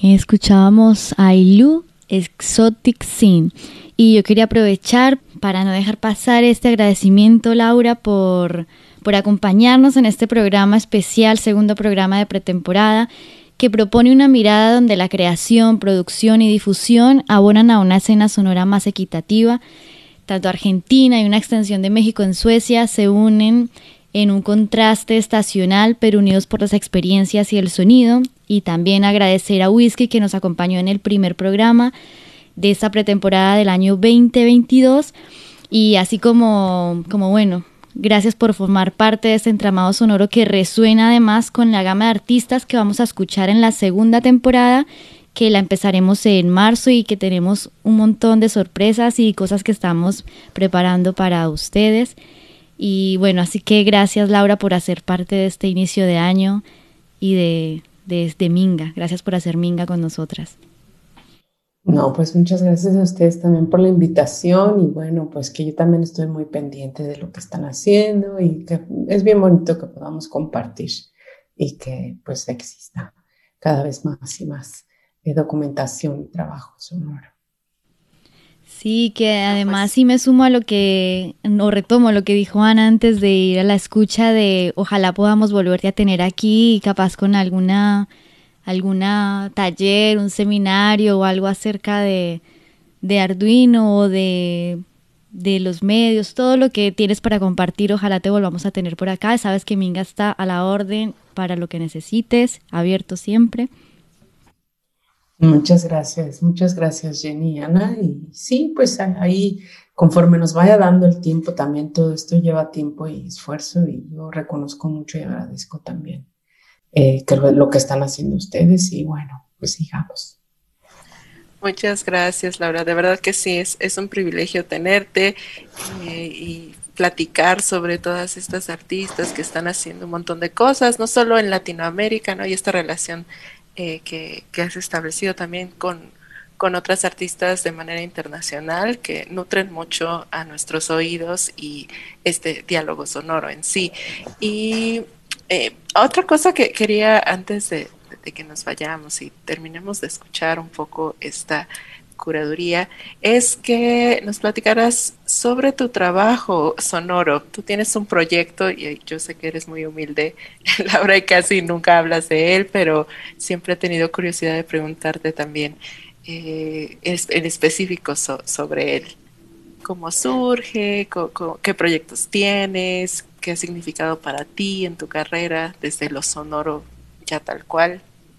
Escuchábamos a Ailú, Exotic Scene. Y yo quería aprovechar para no dejar pasar este agradecimiento, Laura, por, por acompañarnos en este programa especial, segundo programa de pretemporada, que propone una mirada donde la creación, producción y difusión abonan a una escena sonora más equitativa. Tanto Argentina y una extensión de México en Suecia se unen en un contraste estacional, pero unidos por las experiencias y el sonido. Y también agradecer a Whisky, que nos acompañó en el primer programa de esta pretemporada del año veinte veintidós. Y así como, como bueno, gracias por formar parte de este entramado sonoro que resuena además con la gama de artistas que vamos a escuchar en la segunda temporada, que la empezaremos en marzo y que tenemos un montón de sorpresas y cosas que estamos preparando para ustedes. Y bueno, así que gracias, Laura, por hacer parte de este inicio de año y de, de, de Minga. Gracias por hacer Minga con nosotras. No, pues muchas gracias a ustedes también por la invitación y bueno, pues que yo también estoy muy pendiente de lo que están haciendo y que es bien bonito que podamos compartir y que pues exista cada vez más y más eh, documentación y trabajo sonoro. Sí, que además sí me sumo a lo que, o retomo lo que dijo Ana antes de ir a la escucha de ojalá podamos volverte a tener aquí, capaz con alguna... alguna taller, un seminario o algo acerca de, de Arduino o de, de los medios, todo lo que tienes para compartir, ojalá te volvamos a tener por acá. Sabes que Minga está a la orden para lo que necesites, abierto siempre. Muchas gracias, muchas gracias Jenny y Ana. Y sí, pues ahí conforme nos vaya dando el tiempo también, todo esto lleva tiempo y esfuerzo y yo reconozco mucho y agradezco también. Eh, que lo, lo que están haciendo ustedes y bueno, pues sigamos. Muchas gracias, Laura. De verdad que sí, es, es un privilegio tenerte eh, y platicar sobre todas estas artistas que están haciendo un montón de cosas, no solo en Latinoamérica, ¿no? Y esta relación eh, que, que has establecido también con, con otras artistas de manera internacional que nutren mucho a nuestros oídos y este diálogo sonoro en sí. Y Eh, otra cosa que quería antes de, de que nos vayamos y terminemos de escuchar un poco esta curaduría es que nos platicaras sobre tu trabajo sonoro. Tú tienes un proyecto y yo sé que eres muy humilde, Laura, y casi nunca hablas de él, pero siempre he tenido curiosidad de preguntarte también eh, en específico so, sobre él. ¿Cómo surge? Co- co- ¿Qué proyectos tienes? ¿Qué ha significado para ti en tu carrera desde lo sonoro ya tal cual?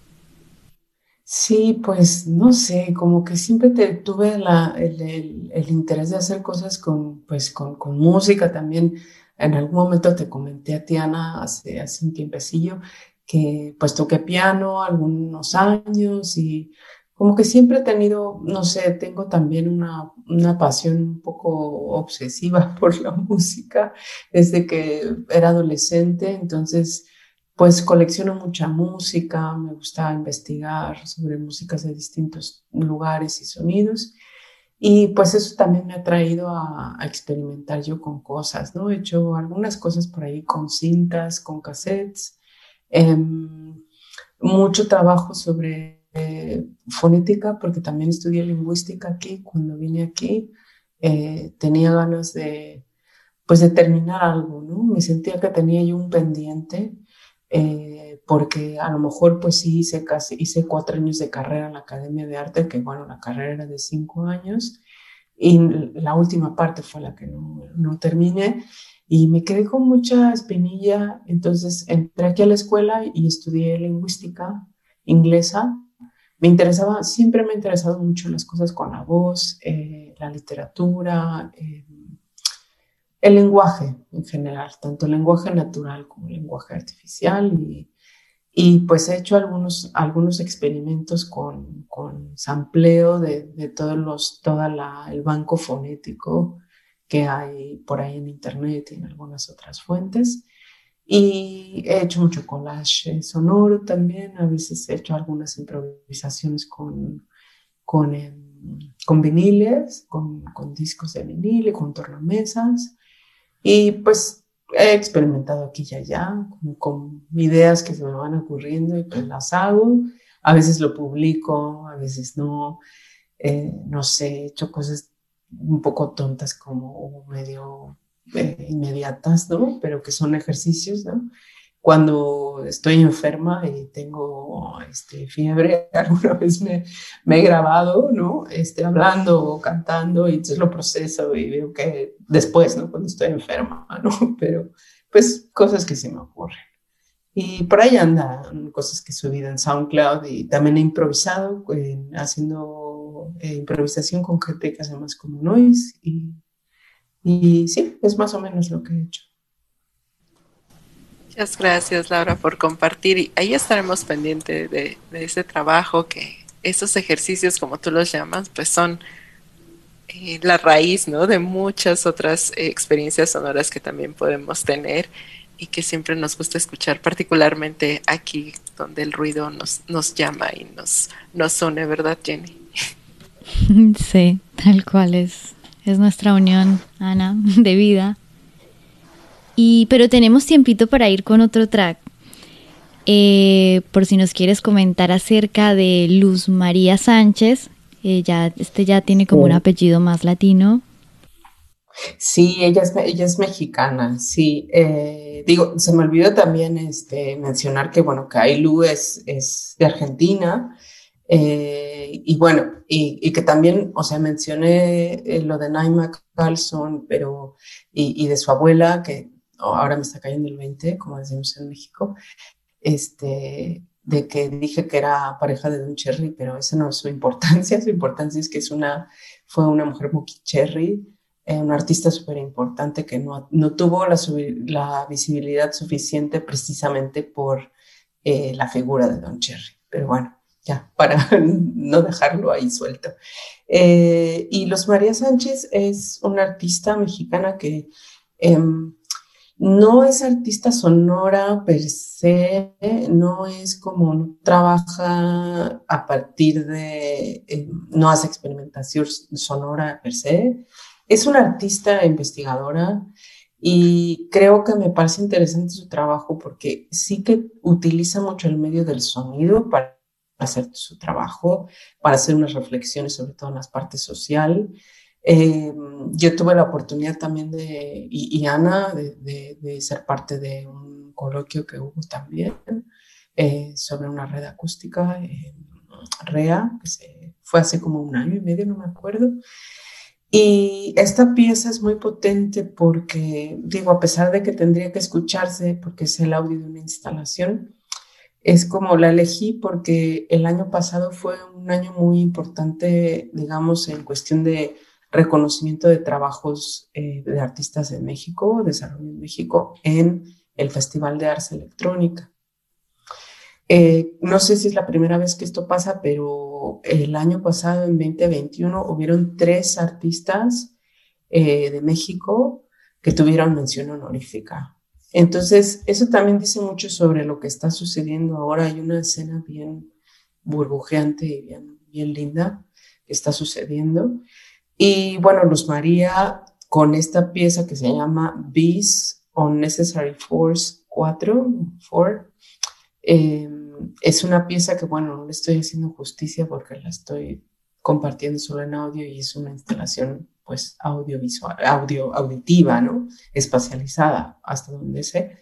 Sí, pues no sé, como que siempre te, tuve la, el, el- el interés de hacer cosas con, pues, con, con música también. En algún momento te comenté a Tiana hace, hace un tiempecillo que pues toqué piano algunos años y como que siempre he tenido, no sé, tengo también una, una pasión un poco obsesiva por la música desde que era adolescente, entonces... Pues colecciono mucha música, me gusta investigar sobre músicas de distintos lugares y sonidos. Y pues eso también me ha traído a, a experimentar yo con cosas, ¿no? He hecho algunas cosas por ahí con cintas, con cassettes, em, mucho trabajo sobre eh, fonética, porque también estudié lingüística aquí. Cuando vine aquí, eh, tenía ganas de, pues de terminar algo, ¿no? Me sentía que tenía yo un pendiente eh, porque a lo mejor pues sí hice casi, hice cuatro años de carrera en la Academia de Arte, que bueno, la carrera era de cinco años y la última parte fue la que no, no terminé y me quedé con mucha espinilla, entonces entré aquí a la escuela y estudié lingüística inglesa. Me interesaba, siempre me han interesado mucho las cosas con la voz, eh, la literatura, eh, el lenguaje en general, tanto el lenguaje natural como el lenguaje artificial y, y pues he hecho algunos, algunos experimentos con, con sampleo de, de todos los, toda la, el banco fonético que hay por ahí en internet y en algunas otras fuentes. Y he hecho mucho collage sonoro también, a veces he hecho algunas improvisaciones con, con, eh, con viniles, con, con discos de vinil, con tornamesas. Y pues he experimentado aquí y allá con, con ideas que se me van ocurriendo y pues las hago. A veces lo publico, a veces no. Eh, no sé, he hecho cosas un poco tontas como medio eh, inmediatas, ¿no? Pero que son ejercicios, ¿no? Cuando estoy enferma y tengo este, fiebre, alguna vez me, me he grabado, ¿no? Este, hablando o cantando y entonces lo proceso y veo que después, ¿no? Cuando estoy enferma, ¿no? Pero pues cosas que se me ocurren. Y por ahí andan cosas que he subido en SoundCloud y también he improvisado, eh, haciendo eh, improvisación con gente que hace más como noise y, y sí, es más o menos lo que he hecho. Muchas gracias, Laura, por compartir. Y ahí estaremos pendientes de, de ese trabajo, que esos ejercicios, como tú los llamas, pues son eh, la raíz, ¿no? De muchas otras eh, experiencias sonoras que también podemos tener y que siempre nos gusta escuchar, particularmente aquí donde el ruido nos, nos llama y nos, nos une, ¿verdad, Jenny? Sí, tal cual es, es nuestra unión, Ana, de vida. Y, pero tenemos tiempito para ir con otro track. Eh, por si nos quieres comentar acerca de Luz María Sánchez. Eh, ya, este ya tiene como sí. un apellido más latino. Sí, ella es, ella es mexicana, sí. Eh, digo, se me olvidó también este, mencionar que, bueno, que Ailu es, es de Argentina. Eh, y bueno, y, y que también, o sea, mencioné eh, lo de Naima Carlson, pero, y, y de su abuela, que oh, ahora me está cayendo el veinte, como decimos en México, este, de que dije que era pareja de Don Cherry, pero esa no es su importancia. Su importancia es que es una, fue una mujer muy Cherry, eh, una artista súper importante que no, no tuvo la, la visibilidad suficiente precisamente por eh, la figura de Don Cherry. Pero bueno, ya, para no dejarlo ahí suelto. Eh, y Luz María Sánchez es una artista mexicana que eh, no es artista sonora per se, no es como, no trabaja a partir de, eh, no hace experimentación sonora per se, es una artista investigadora y creo que me parece interesante su trabajo porque sí que utiliza mucho el medio del sonido para hacer su trabajo, para hacer unas reflexiones sobre todo en la parte social. Eh, yo tuve la oportunidad también de, y, y Ana, de, de, de ser parte de un coloquio que hubo también eh, sobre una red acústica, eh, REA, que se, fue hace como un año y medio, no me acuerdo. Y esta pieza es muy potente porque, digo, a pesar de que tendría que escucharse, porque es el audio de una instalación, es como la elegí porque el año pasado fue un año muy importante, digamos, en cuestión de reconocimiento de trabajos eh, de artistas en México, desarrollo en México, en el Festival de Arts Electrónica. Eh, no sé si es la primera vez que esto pasa, pero el año pasado, en veinte veintiuno, hubieron tres artistas eh, de México que tuvieron mención honorífica. Entonces, eso también dice mucho sobre lo que está sucediendo ahora. Hay una escena bien burbujeante y bien, bien linda que está sucediendo. Y bueno, Luz María, con esta pieza que se llama Bees on Necessary Force cuatro, cuatro eh, es una pieza que, bueno, no le estoy haciendo justicia porque la estoy compartiendo solo en audio y es una instalación, pues, audiovisual, audio, auditiva, ¿no? Espacializada, hasta donde sé.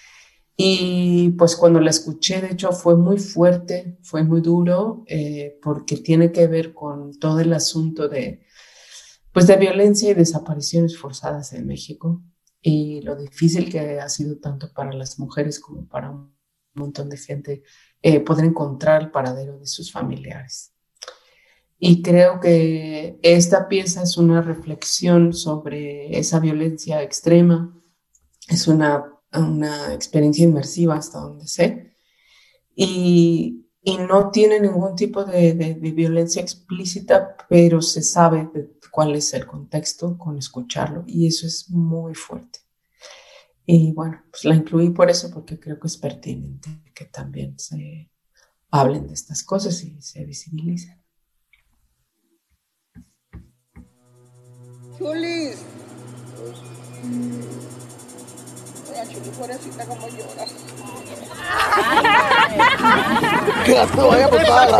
Y pues cuando la escuché, de hecho, fue muy fuerte, fue muy duro, eh, porque tiene que ver con todo el asunto de, pues, de violencia y desapariciones forzadas en México y lo difícil que ha sido tanto para las mujeres como para un montón de gente eh, poder encontrar el paradero de sus familiares. Y creo que esta pieza es una reflexión sobre esa violencia extrema, es una, una experiencia inmersiva hasta donde sé, y, y no tiene ningún tipo de, de, de violencia explícita, pero se sabe de cuál es el contexto con escucharlo, y eso es muy fuerte. Y bueno, pues la incluí por eso, porque creo que es pertinente que también se hablen de estas cosas y se visibilicen. Chulis. Que la tuya vaya por bala.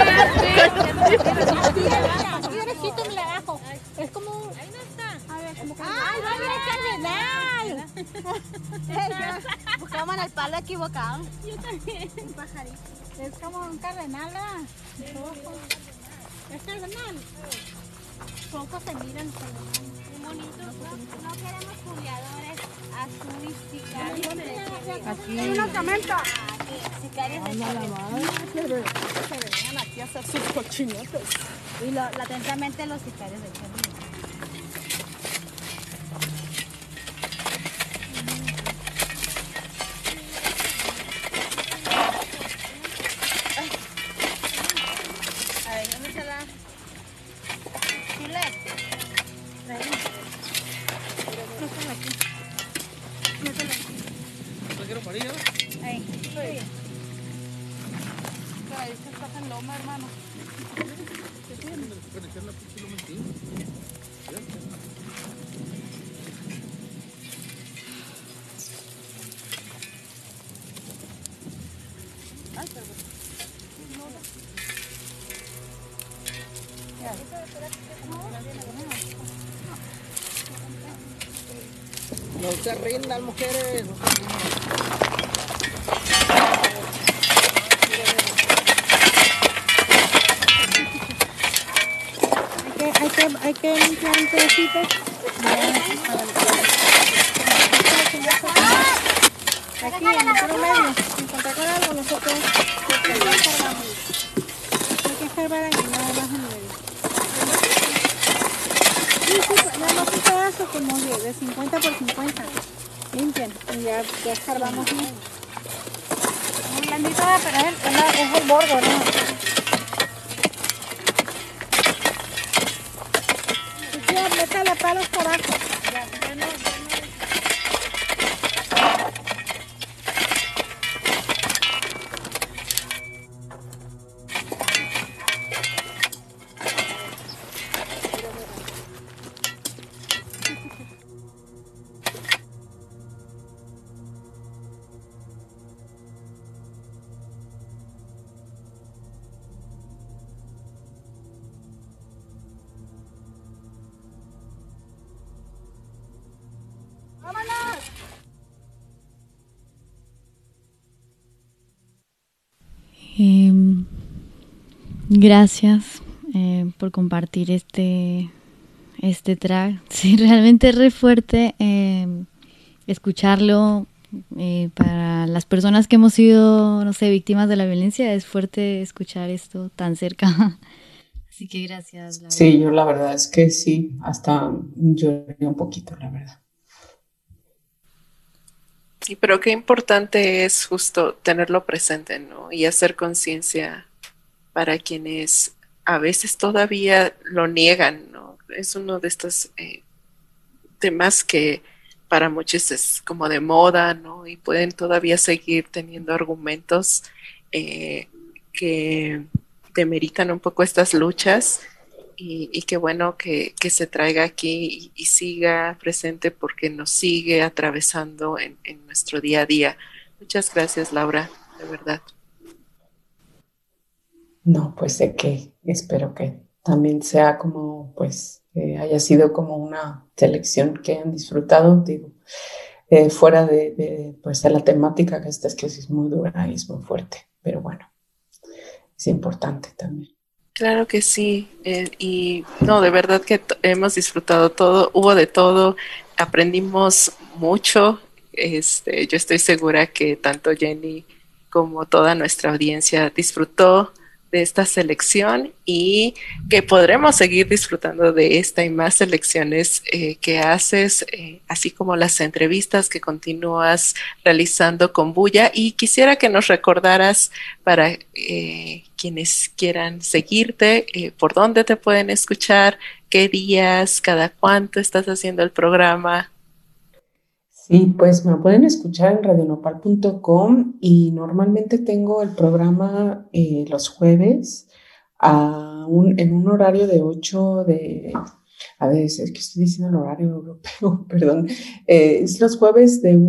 Es como un... Ahí no está. A ver, como que... ¡Ay, va a ver el cardenal! Buscaban al palo equivocado. Yo también. Un pajarito. Es como un cardenal, ¿ah? ¿Es cardenal? Pocos se miran cardenal. Qué bonito. No, no queremos juliadores azules, sicarios. Aquí. ¡Hay una camenta! Sicarios de cardenal. Se venían aquí a hacer sus cochinotes. Y lo, latentamente los sicarios de cardenal. No se rindan, mujeres. No se rindan. Hay que, hay que limpiar un pedacito. Aquí en el puro medio, sin contar con algo, nosotros cargamos. Hay que escarbar ahí, nada más en el medio. Sí, sí, nada más un pedazo como de, de cincuenta por cincuenta. Limpian y ya, ya escarbamos bien. Muy blandito, pero es el, es el bordo, ¿no? Métale palos por abajo. Ya, ya no, ya no. Eh, gracias eh, por compartir este, este track. Sí, realmente es re fuerte eh, escucharlo. Eh, para las personas que hemos sido, no sé, víctimas de la violencia, es fuerte escuchar esto tan cerca. Así que gracias. Laura. Sí, yo la verdad es que sí, hasta lloré un poquito, la verdad. Sí, pero qué importante es justo tenerlo presente, ¿no? Y hacer conciencia para quienes a veces todavía lo niegan, ¿no? Es uno de estos eh, temas que para muchos es como de moda, ¿no? Y pueden todavía seguir teniendo argumentos eh, que demeritan un poco estas luchas. Y, y qué bueno que, que se traiga aquí y, y siga presente porque nos sigue atravesando en, en nuestro día a día. Muchas gracias, Laura, de verdad. No, pues sé que espero que también sea como, pues, eh, haya sido como una selección que han disfrutado, digo, eh, fuera de, de, pues, de la temática, que esta es que es muy dura y es muy fuerte, pero bueno, es importante también. Claro que sí, eh, y no, de verdad que t- hemos disfrutado todo, hubo de todo, aprendimos mucho, este, yo estoy segura que tanto Jenny como toda nuestra audiencia disfrutó de esta selección y que podremos seguir disfrutando de esta y más selecciones eh, que haces, eh, así como las entrevistas que continúas realizando con Bulla. Y quisiera que nos recordaras para eh, quienes quieran seguirte, eh, por dónde te pueden escuchar, qué días, cada cuánto estás haciendo el programa. Sí, pues me pueden escuchar en radio nopal punto com y normalmente tengo el programa eh, los jueves a un, en un horario de ocho de... A ver, es que estoy diciendo el horario europeo, perdón. Eh, es los jueves de una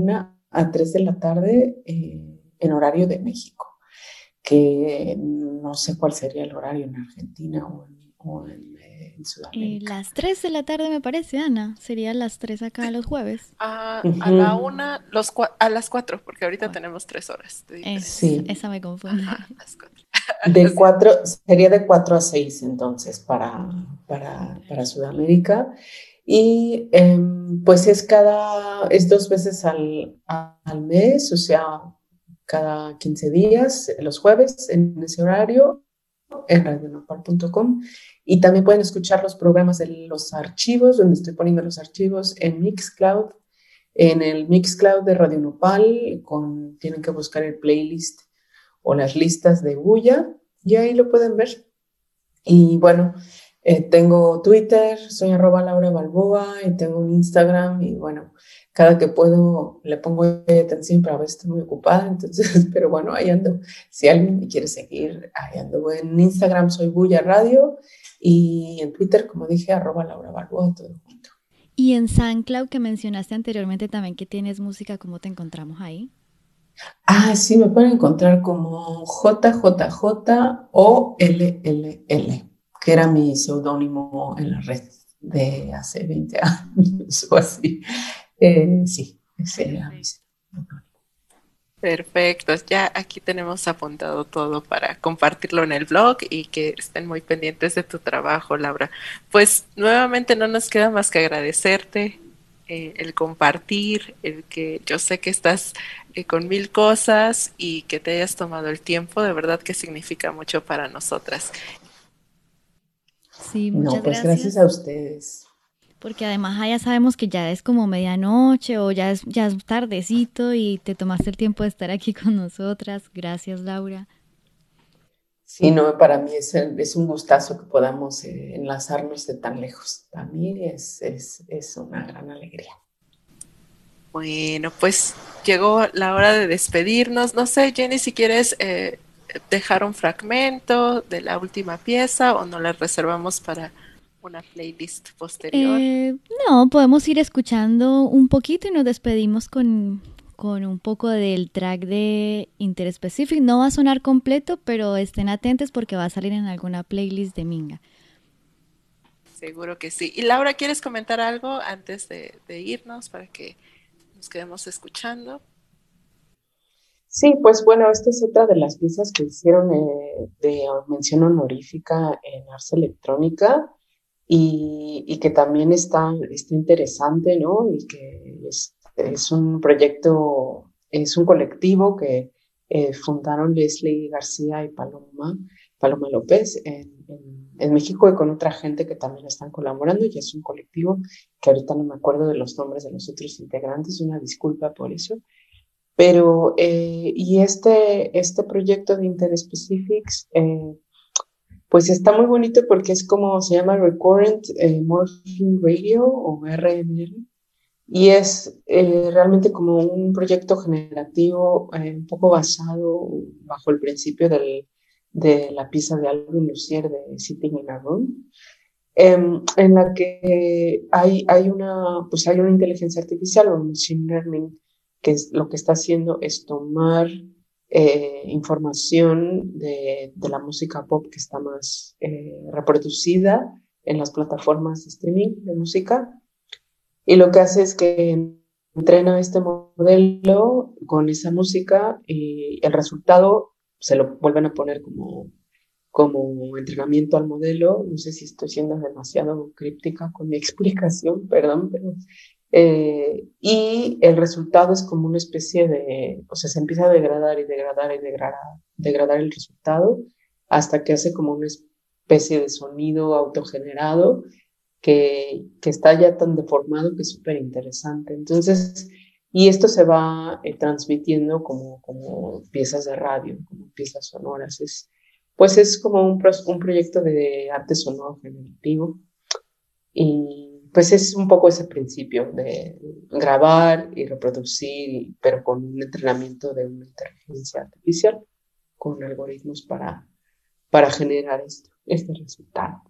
a tres de la tarde eh, en horario de México, que no sé cuál sería el horario en Argentina o en, o en, eh, en Eh, Sudamérica. las tres de la tarde me parece, Ana. Sería las tres acá los jueves. A, a Ujú. la una, los cua- a las cuatro, porque ahorita Cuatro. tenemos tres horas de Es, diferencia. Sí, esa me confunde. Ajá, a las cuatro. de Así. cuatro, sería de cuatro a seis entonces para, para, para Sudamérica. Y em, pues es cada, es dos veces al, a- al mes, o sea, cada quince días, los jueves en ese horario, en radio nopal punto com. Y también pueden escuchar los programas de los archivos, donde estoy poniendo los archivos en Mixcloud, en el Mixcloud de Radio Nopal, con, tienen que buscar el playlist o las listas de Bulla y ahí lo pueden ver. Y bueno, eh, tengo Twitter, soy arroba Laura Balboa y tengo un Instagram y bueno, cada que puedo le pongo atención, pero a veces estoy muy ocupada, entonces, pero bueno, ahí ando. Si alguien me quiere seguir, ahí ando. En Instagram soy Bulla Radio y en Twitter, como dije, arroba Laura Balboa, todo junto. Y en SoundCloud que mencionaste anteriormente también que tienes música, ¿cómo te encontramos ahí? Ah, sí, me pueden encontrar como J J J o L L L, que era mi seudónimo en la red de hace veinte años o así. Eh, sí, ese era mi seudónimo. Perfecto, ya aquí tenemos apuntado todo para compartirlo en el blog y que estén muy pendientes de tu trabajo, Laura. Pues nuevamente no nos queda más que agradecerte eh, el compartir, el que yo sé que estás eh, con mil cosas y que te hayas tomado el tiempo, de verdad que significa mucho para nosotras. Sí, muchas No, pues gracias. gracias a ustedes. Porque además ya sabemos que ya es como medianoche o ya es, ya es tardecito y te tomaste el tiempo de estar aquí con nosotras. Gracias, Laura. Sí, no, para mí es, es un gustazo que podamos eh, enlazarnos de tan lejos. Para mí es, es, es una gran alegría. Bueno, pues llegó la hora de despedirnos. No sé, Jenny, si quieres eh, dejar un fragmento de la última pieza o nos la reservamos para una playlist posterior. Eh, no, podemos ir escuchando un poquito y nos despedimos con, con un poco del track de Interspecific. No va a sonar completo, pero estén atentos porque va a salir en alguna playlist de Minga. Seguro que sí. Y Laura, ¿quieres comentar algo antes de, de irnos para que nos quedemos escuchando? Sí, pues bueno, esta es otra de las piezas que hicieron eh, de mención honorífica en Ars Electrónica y, y que también está, está interesante, ¿no? Y que es, es un proyecto, es un colectivo que eh, fundaron Leslie García y Paloma, Paloma López en, en, en México y con otra gente que también están colaborando y es un colectivo que ahorita no me acuerdo de los nombres de los otros integrantes, una disculpa por eso. Pero, eh, y este, este proyecto de Interspecifics, eh, pues está muy bonito porque es como se llama Recurrent eh, Morphing Radio o R M R, y es eh, realmente como un proyecto generativo eh, un poco basado bajo el principio del, de la pieza de Alvin Lucier de Sitting in a Room, eh, en la que hay, hay, una, pues hay una inteligencia artificial o un machine learning que es, lo que está haciendo es tomar eh, información de, de, la música pop que está más eh, reproducida en las plataformas de streaming de música, y lo que hace es que entrena este modelo con esa música y el resultado se lo vuelven a poner como, como entrenamiento al modelo. No sé si estoy siendo demasiado críptica con mi explicación, perdón, pero Eh, y el resultado es como una especie de, o sea, se empieza a degradar y degradar y degradar, degradar el resultado hasta que hace como una especie de sonido autogenerado que, que está ya tan deformado que es súper interesante. Entonces, y esto se va eh, transmitiendo como, como piezas de radio, como piezas sonoras. Es, pues es como un, pro, un proyecto de arte sonoro generativo. Y pues es un poco ese principio de grabar y reproducir, pero con un entrenamiento de una inteligencia artificial, con algoritmos para, para generar esto, este resultado.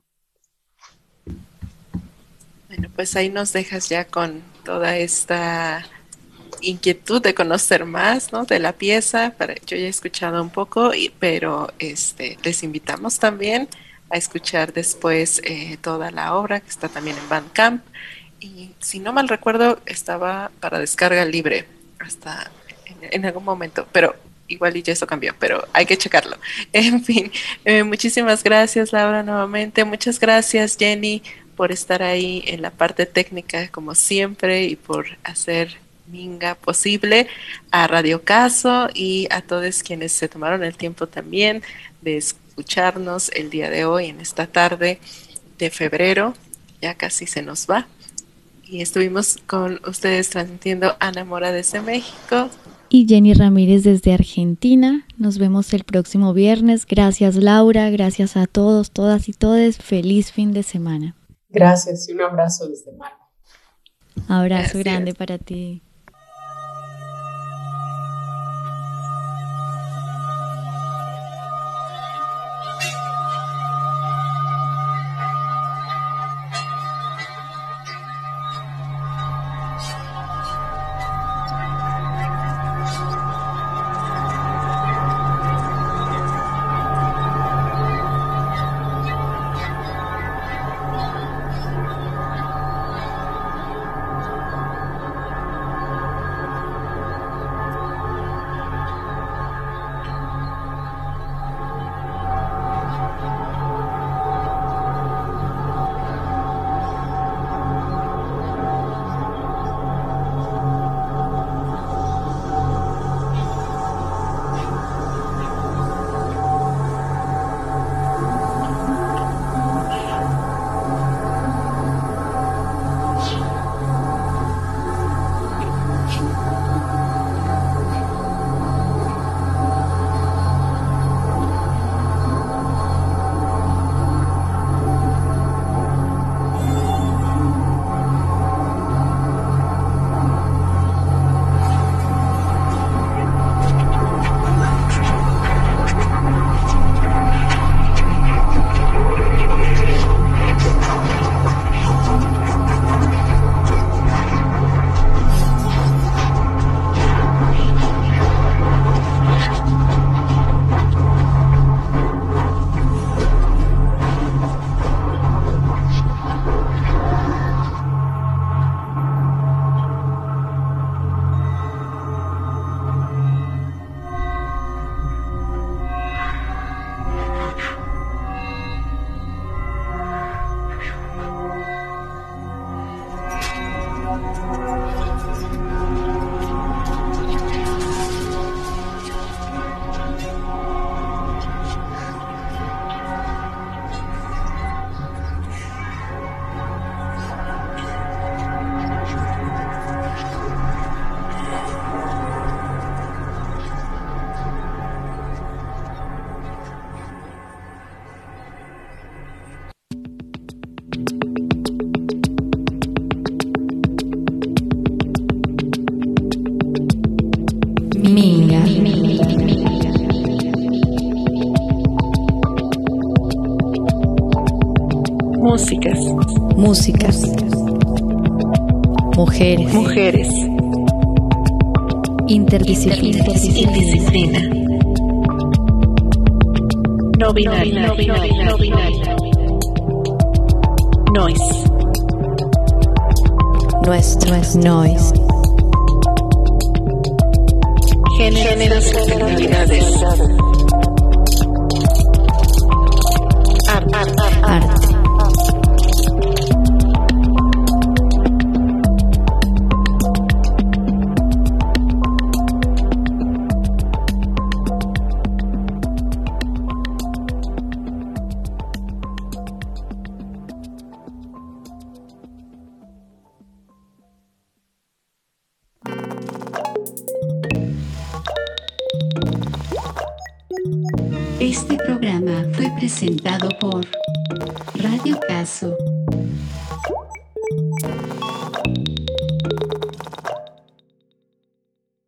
Bueno, pues ahí nos dejas ya con toda esta inquietud de conocer más, ¿no? De la pieza. Para, yo ya he escuchado un poco, y, pero este, les invitamos también a escuchar después eh, toda la obra, que está también en Bandcamp. Y si no mal recuerdo, estaba para descarga libre hasta en, en algún momento, pero igual y ya eso cambió, pero hay que checarlo. En fin, eh, muchísimas gracias, Laura, nuevamente. Muchas gracias, Jenny, por estar ahí en la parte técnica, como siempre, y por hacer Minga posible, a Radio Caso y a todos quienes se tomaron el tiempo también de escucharnos el día de hoy, en esta tarde de febrero. Ya casi se nos va. Y estuvimos con ustedes transmitiendo Ana Mora desde México. Y Jenny Ramírez desde Argentina. Nos vemos el próximo viernes. Gracias, Laura. Gracias a todos, todas y todes. Feliz fin de semana. Gracias y un abrazo desde Malmo. Abrazo Gracias. grande para ti. Minga. Músicas. Músicas. Mujeres. Mujeres. Interdisciplina. Indisciplina. No binario. No binario. No binario. Noise. Nuestro es noise. Géneros, generalidades. Arte. Arte. Este programa fue presentado por Radio Caso.